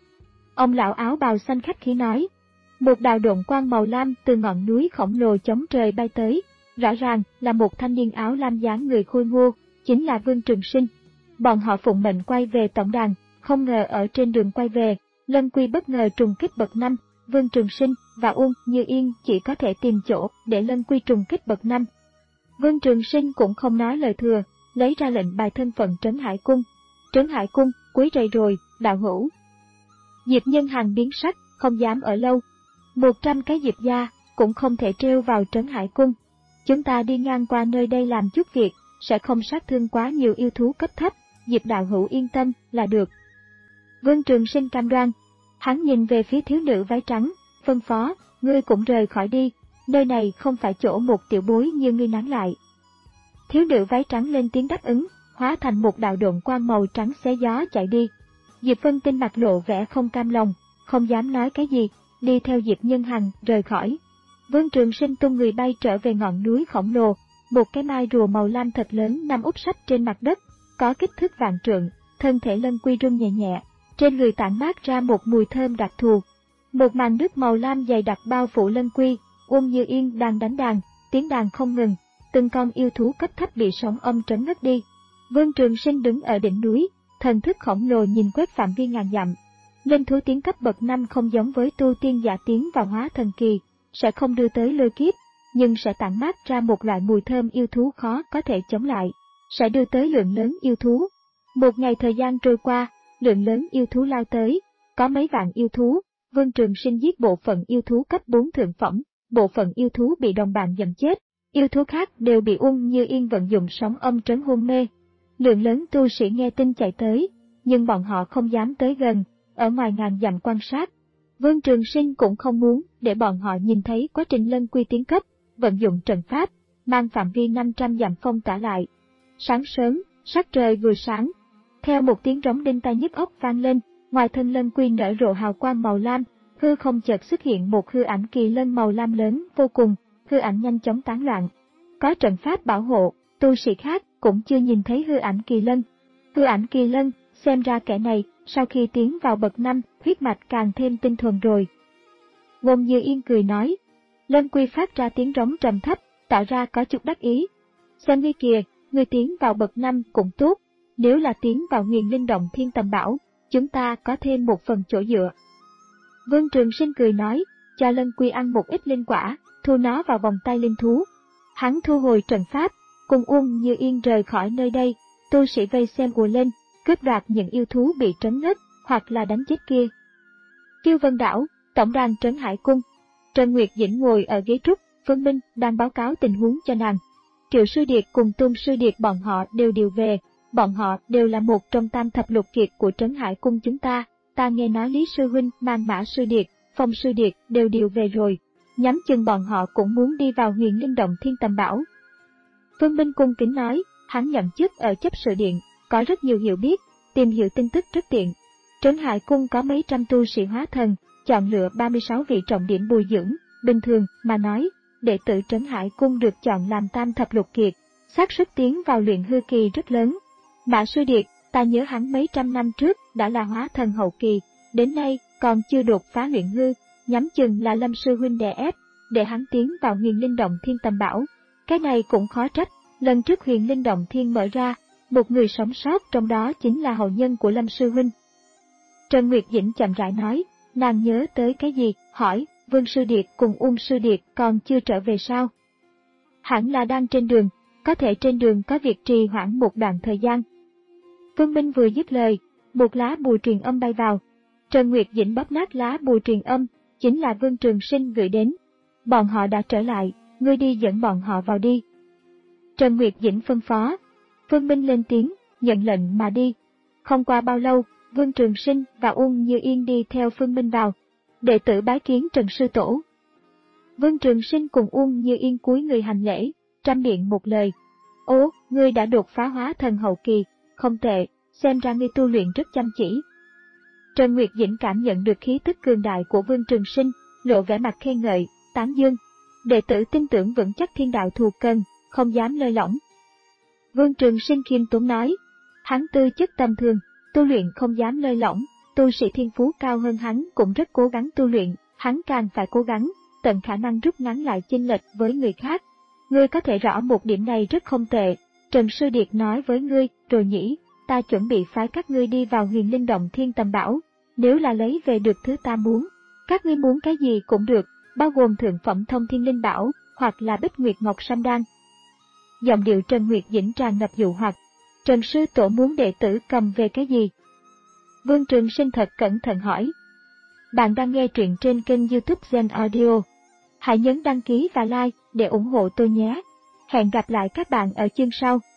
Ông lão áo bào xanh khách khí nói. Một đạo độn quang màu lam từ ngọn núi khổng lồ chống trời bay tới, rõ ràng là một thanh niên áo lam dáng người khôi ngô, chính là Vương Trường Sinh. Bọn họ phụng mệnh quay về tổng đàn, không ngờ ở trên đường quay về, Lân Quy bất ngờ trùng kích bậc năm, Vương Trường Sinh và Uông Như Yên chỉ có thể tìm chỗ để Lân Quy trùng kích bậc năm. Vương Trường Sinh cũng không nói lời thừa, lấy ra lệnh bài thân phận Trấn Hải Cung. Trấn Hải Cung, quấy rầy rồi, đạo hữu. Diệp Nhân Hằng biến sắc, không dám ở lâu. Một trăm cái Diệp gia cũng không thể treo vào Trấn Hải Cung. Chúng ta đi ngang qua nơi đây làm chút việc, sẽ không sát thương quá nhiều yêu thú cấp thấp, Diệp đạo hữu yên tâm là được. Vương Trường Sinh cam đoan. Hắn nhìn về phía thiếu nữ váy trắng, phân phó, ngươi cũng rời khỏi đi, nơi này không phải chỗ một tiểu bối như ngươi nán lại. Thiếu nữ váy trắng lên tiếng đáp ứng, hóa thành một đạo độn quang màu trắng xé gió chạy đi. Diệp Vân Tinh mặt lộ vẻ không cam lòng, không dám nói cái gì, đi theo Diệp Nhân Hằng rời khỏi. Vương Trường Sinh tung người bay trở về ngọn núi khổng lồ, một cái mai rùa màu lam thật lớn nằm úp sấp trên mặt đất, có kích thước vạn trượng, thân thể Lân Quy rung nhẹ nhẹ, trên người tản mát ra một mùi thơm đặc thù. Một màn nước màu lam dày đặc bao phủ Lân Quy, Uông Như Yên đang đánh đàn, tiếng đàn không ngừng, từng con yêu thú cấp thấp bị sóng âm trấn ngất đi. Vương Trường Sinh đứng ở đỉnh núi, thần thức khổng lồ nhìn quét phạm vi ngàn dặm. Linh thú tiến cấp bậc năm không giống với tu tiên giả tiến vào hóa thần kỳ, sẽ không đưa tới lôi kiếp, nhưng sẽ tản mát ra một loại mùi thơm yêu thú khó có thể chống lại, sẽ đưa tới lượng lớn yêu thú. Một ngày thời gian trôi qua, lượng lớn yêu thú lao tới, có mấy vạn yêu thú. Vương Trường Sinh giết bộ phận yêu thú cấp bốn thượng phẩm, bộ phận yêu thú bị đồng bạn giẫm chết, yêu thú khác đều bị Uông Như Yên vận dụng sóng âm trấn hôn mê. Lượng lớn tu sĩ nghe tin chạy tới, nhưng bọn họ không dám tới gần, ở ngoài ngàn dặm quan sát. Vương Trường Sinh cũng không muốn để bọn họ nhìn thấy quá trình Lân Quy tiến cấp, vận dụng trận pháp, mang phạm vi năm trăm dặm phong tỏa lại. Sáng sớm, sắc trời vừa sáng, theo một tiếng rống đinh tai nhức óc vang lên, ngoài thân Lân Quy nở rộ hào quang màu lam, hư không chợt xuất hiện một hư ảnh kỳ lân màu lam lớn vô cùng, hư ảnh nhanh chóng tán loạn. Có trận pháp bảo hộ, tu sĩ khác cũng chưa nhìn thấy hư ảnh kỳ lân. Hư ảnh kỳ lân, xem ra kẻ này, sau khi tiến vào bậc năm, huyết mạch càng thêm tinh thuần rồi. Uông Như Yên cười nói, Lân Quy phát ra tiếng rống trầm thấp, tỏ ra có chút đắc ý. Xem đi kìa, người tiến vào bậc năm cũng tốt, nếu là tiến vào Huyền Linh Động Thiên Tầm Bảo, chúng ta có thêm một phần chỗ dựa. Vương Trường Sinh cười nói, cho Lân Quy ăn một ít linh quả, thu nó vào vòng tay linh thú. Hắn thu hồi trận pháp, cùng Uông Như Yên rời khỏi nơi đây, tu sĩ vây xem ùa lên, cướp đoạt những yêu thú bị trấn ngất, hoặc là đánh chết kia. Kiêu Vân Đảo, tổng đàn Trấn Hải Cung. Trần Nguyệt Dĩnh ngồi ở ghế trúc, Phương Minh đang báo cáo tình huống cho nàng. Triệu Sư Điệt cùng Tôn Sư Điệt bọn họ đều điều về, bọn họ đều là một trong tam thập lục kiệt của Trấn Hải Cung chúng ta. Ta nghe nói Lý Sư Huynh mang Mã Sư Điệt, Phong Sư Điệt đều điều về rồi, nhắm chừng bọn họ cũng muốn đi vào Huyền Linh Động Thiên Tầm Bảo. Vương Minh cung kính nói, hắn nhậm chức ở chấp sự điện, có rất nhiều hiểu biết, tìm hiểu tin tức rất tiện. Trấn Hải Cung có mấy trăm tu sĩ hóa thần, chọn lựa ba mươi sáu vị trọng điểm bồi dưỡng, bình thường mà nói, đệ tử Trấn Hải Cung được chọn làm tam thập lục kiệt, xác suất tiến vào luyện hư kỳ rất lớn. Mã Sư Điệt, ta nhớ hắn mấy trăm năm trước đã là hóa thần hậu kỳ, đến nay còn chưa đột phá luyện hư, nhắm chừng là Lâm sư huynh đè ép, để hắn tiến vào Huyền Linh Động Thiên Tầm Bảo. Cái này cũng khó trách, lần trước Huyền Linh Động Thiên mở ra, một người sống sót trong đó chính là hậu nhân của Lâm sư huynh. Trần Nguyệt Dĩnh chậm rãi nói, nàng nhớ tới cái gì, hỏi, Vương Sư Điệt cùng Uông Sư Điệt còn chưa trở về sao? Hẳn là đang trên đường, có thể trên đường có việc trì hoãn một đoạn thời gian. Vương Minh vừa dứt lời, một lá bùa truyền âm bay vào. Trần Nguyệt Dĩnh bóp nát lá bùa truyền âm, chính là Vương Trường Sinh gửi đến. Bọn họ đã trở lại, ngươi đi dẫn bọn họ vào đi. Trần Nguyệt Dĩnh phân phó. Vương Minh lên tiếng, nhận lệnh mà đi. Không qua bao lâu, Vương Trường Sinh và Uông Như Yên đi theo Vương Minh vào. Đệ tử bái kiến Trần Sư Tổ. Vương Trường Sinh cùng Uông Như Yên cúi người hành lễ, trăm miệng một lời. Ố, ngươi đã đột phá hóa thần hậu kỳ, không tệ, xem ra ngươi tu luyện rất chăm chỉ. Trần Nguyệt Dĩnh cảm nhận được khí tức cường đại của Vương Trường Sinh, lộ vẻ mặt khen ngợi, tán dương. Đệ tử tin tưởng vững chắc thiên đạo thù cần, không dám lơi lỏng. Vương Trường Sinh khiêm tốn nói, hắn tư chất tầm thường, tu luyện không dám lơi lỏng, tu sĩ thiên phú cao hơn hắn cũng rất cố gắng tu luyện, hắn càng phải cố gắng, tận khả năng rút ngắn lại chênh lệch với người khác. Ngươi có thể rõ một điểm này rất không tệ, Trần Sư Điệt nói với ngươi, rồi nhỉ, ta chuẩn bị phái các ngươi đi vào Huyền Linh Động Thiên Tầm Bảo, nếu là lấy về được thứ ta muốn, các ngươi muốn cái gì cũng được, bao gồm thượng phẩm Thông Thiên Linh Bảo, hoặc là Bích Nguyệt Ngọc Sam Đan. Giọng điệu Trần Nguyệt Dĩnh tràn ngập dụ hoặc, Trần Sư Tổ muốn đệ tử cầm về cái gì? Vương Trường Sinh thật cẩn thận hỏi. Bạn đang nghe truyện trên kênh YouTube Zen Audio. Hãy nhấn đăng ký và like để ủng hộ tôi nhé. Hẹn gặp lại các bạn ở chương sau.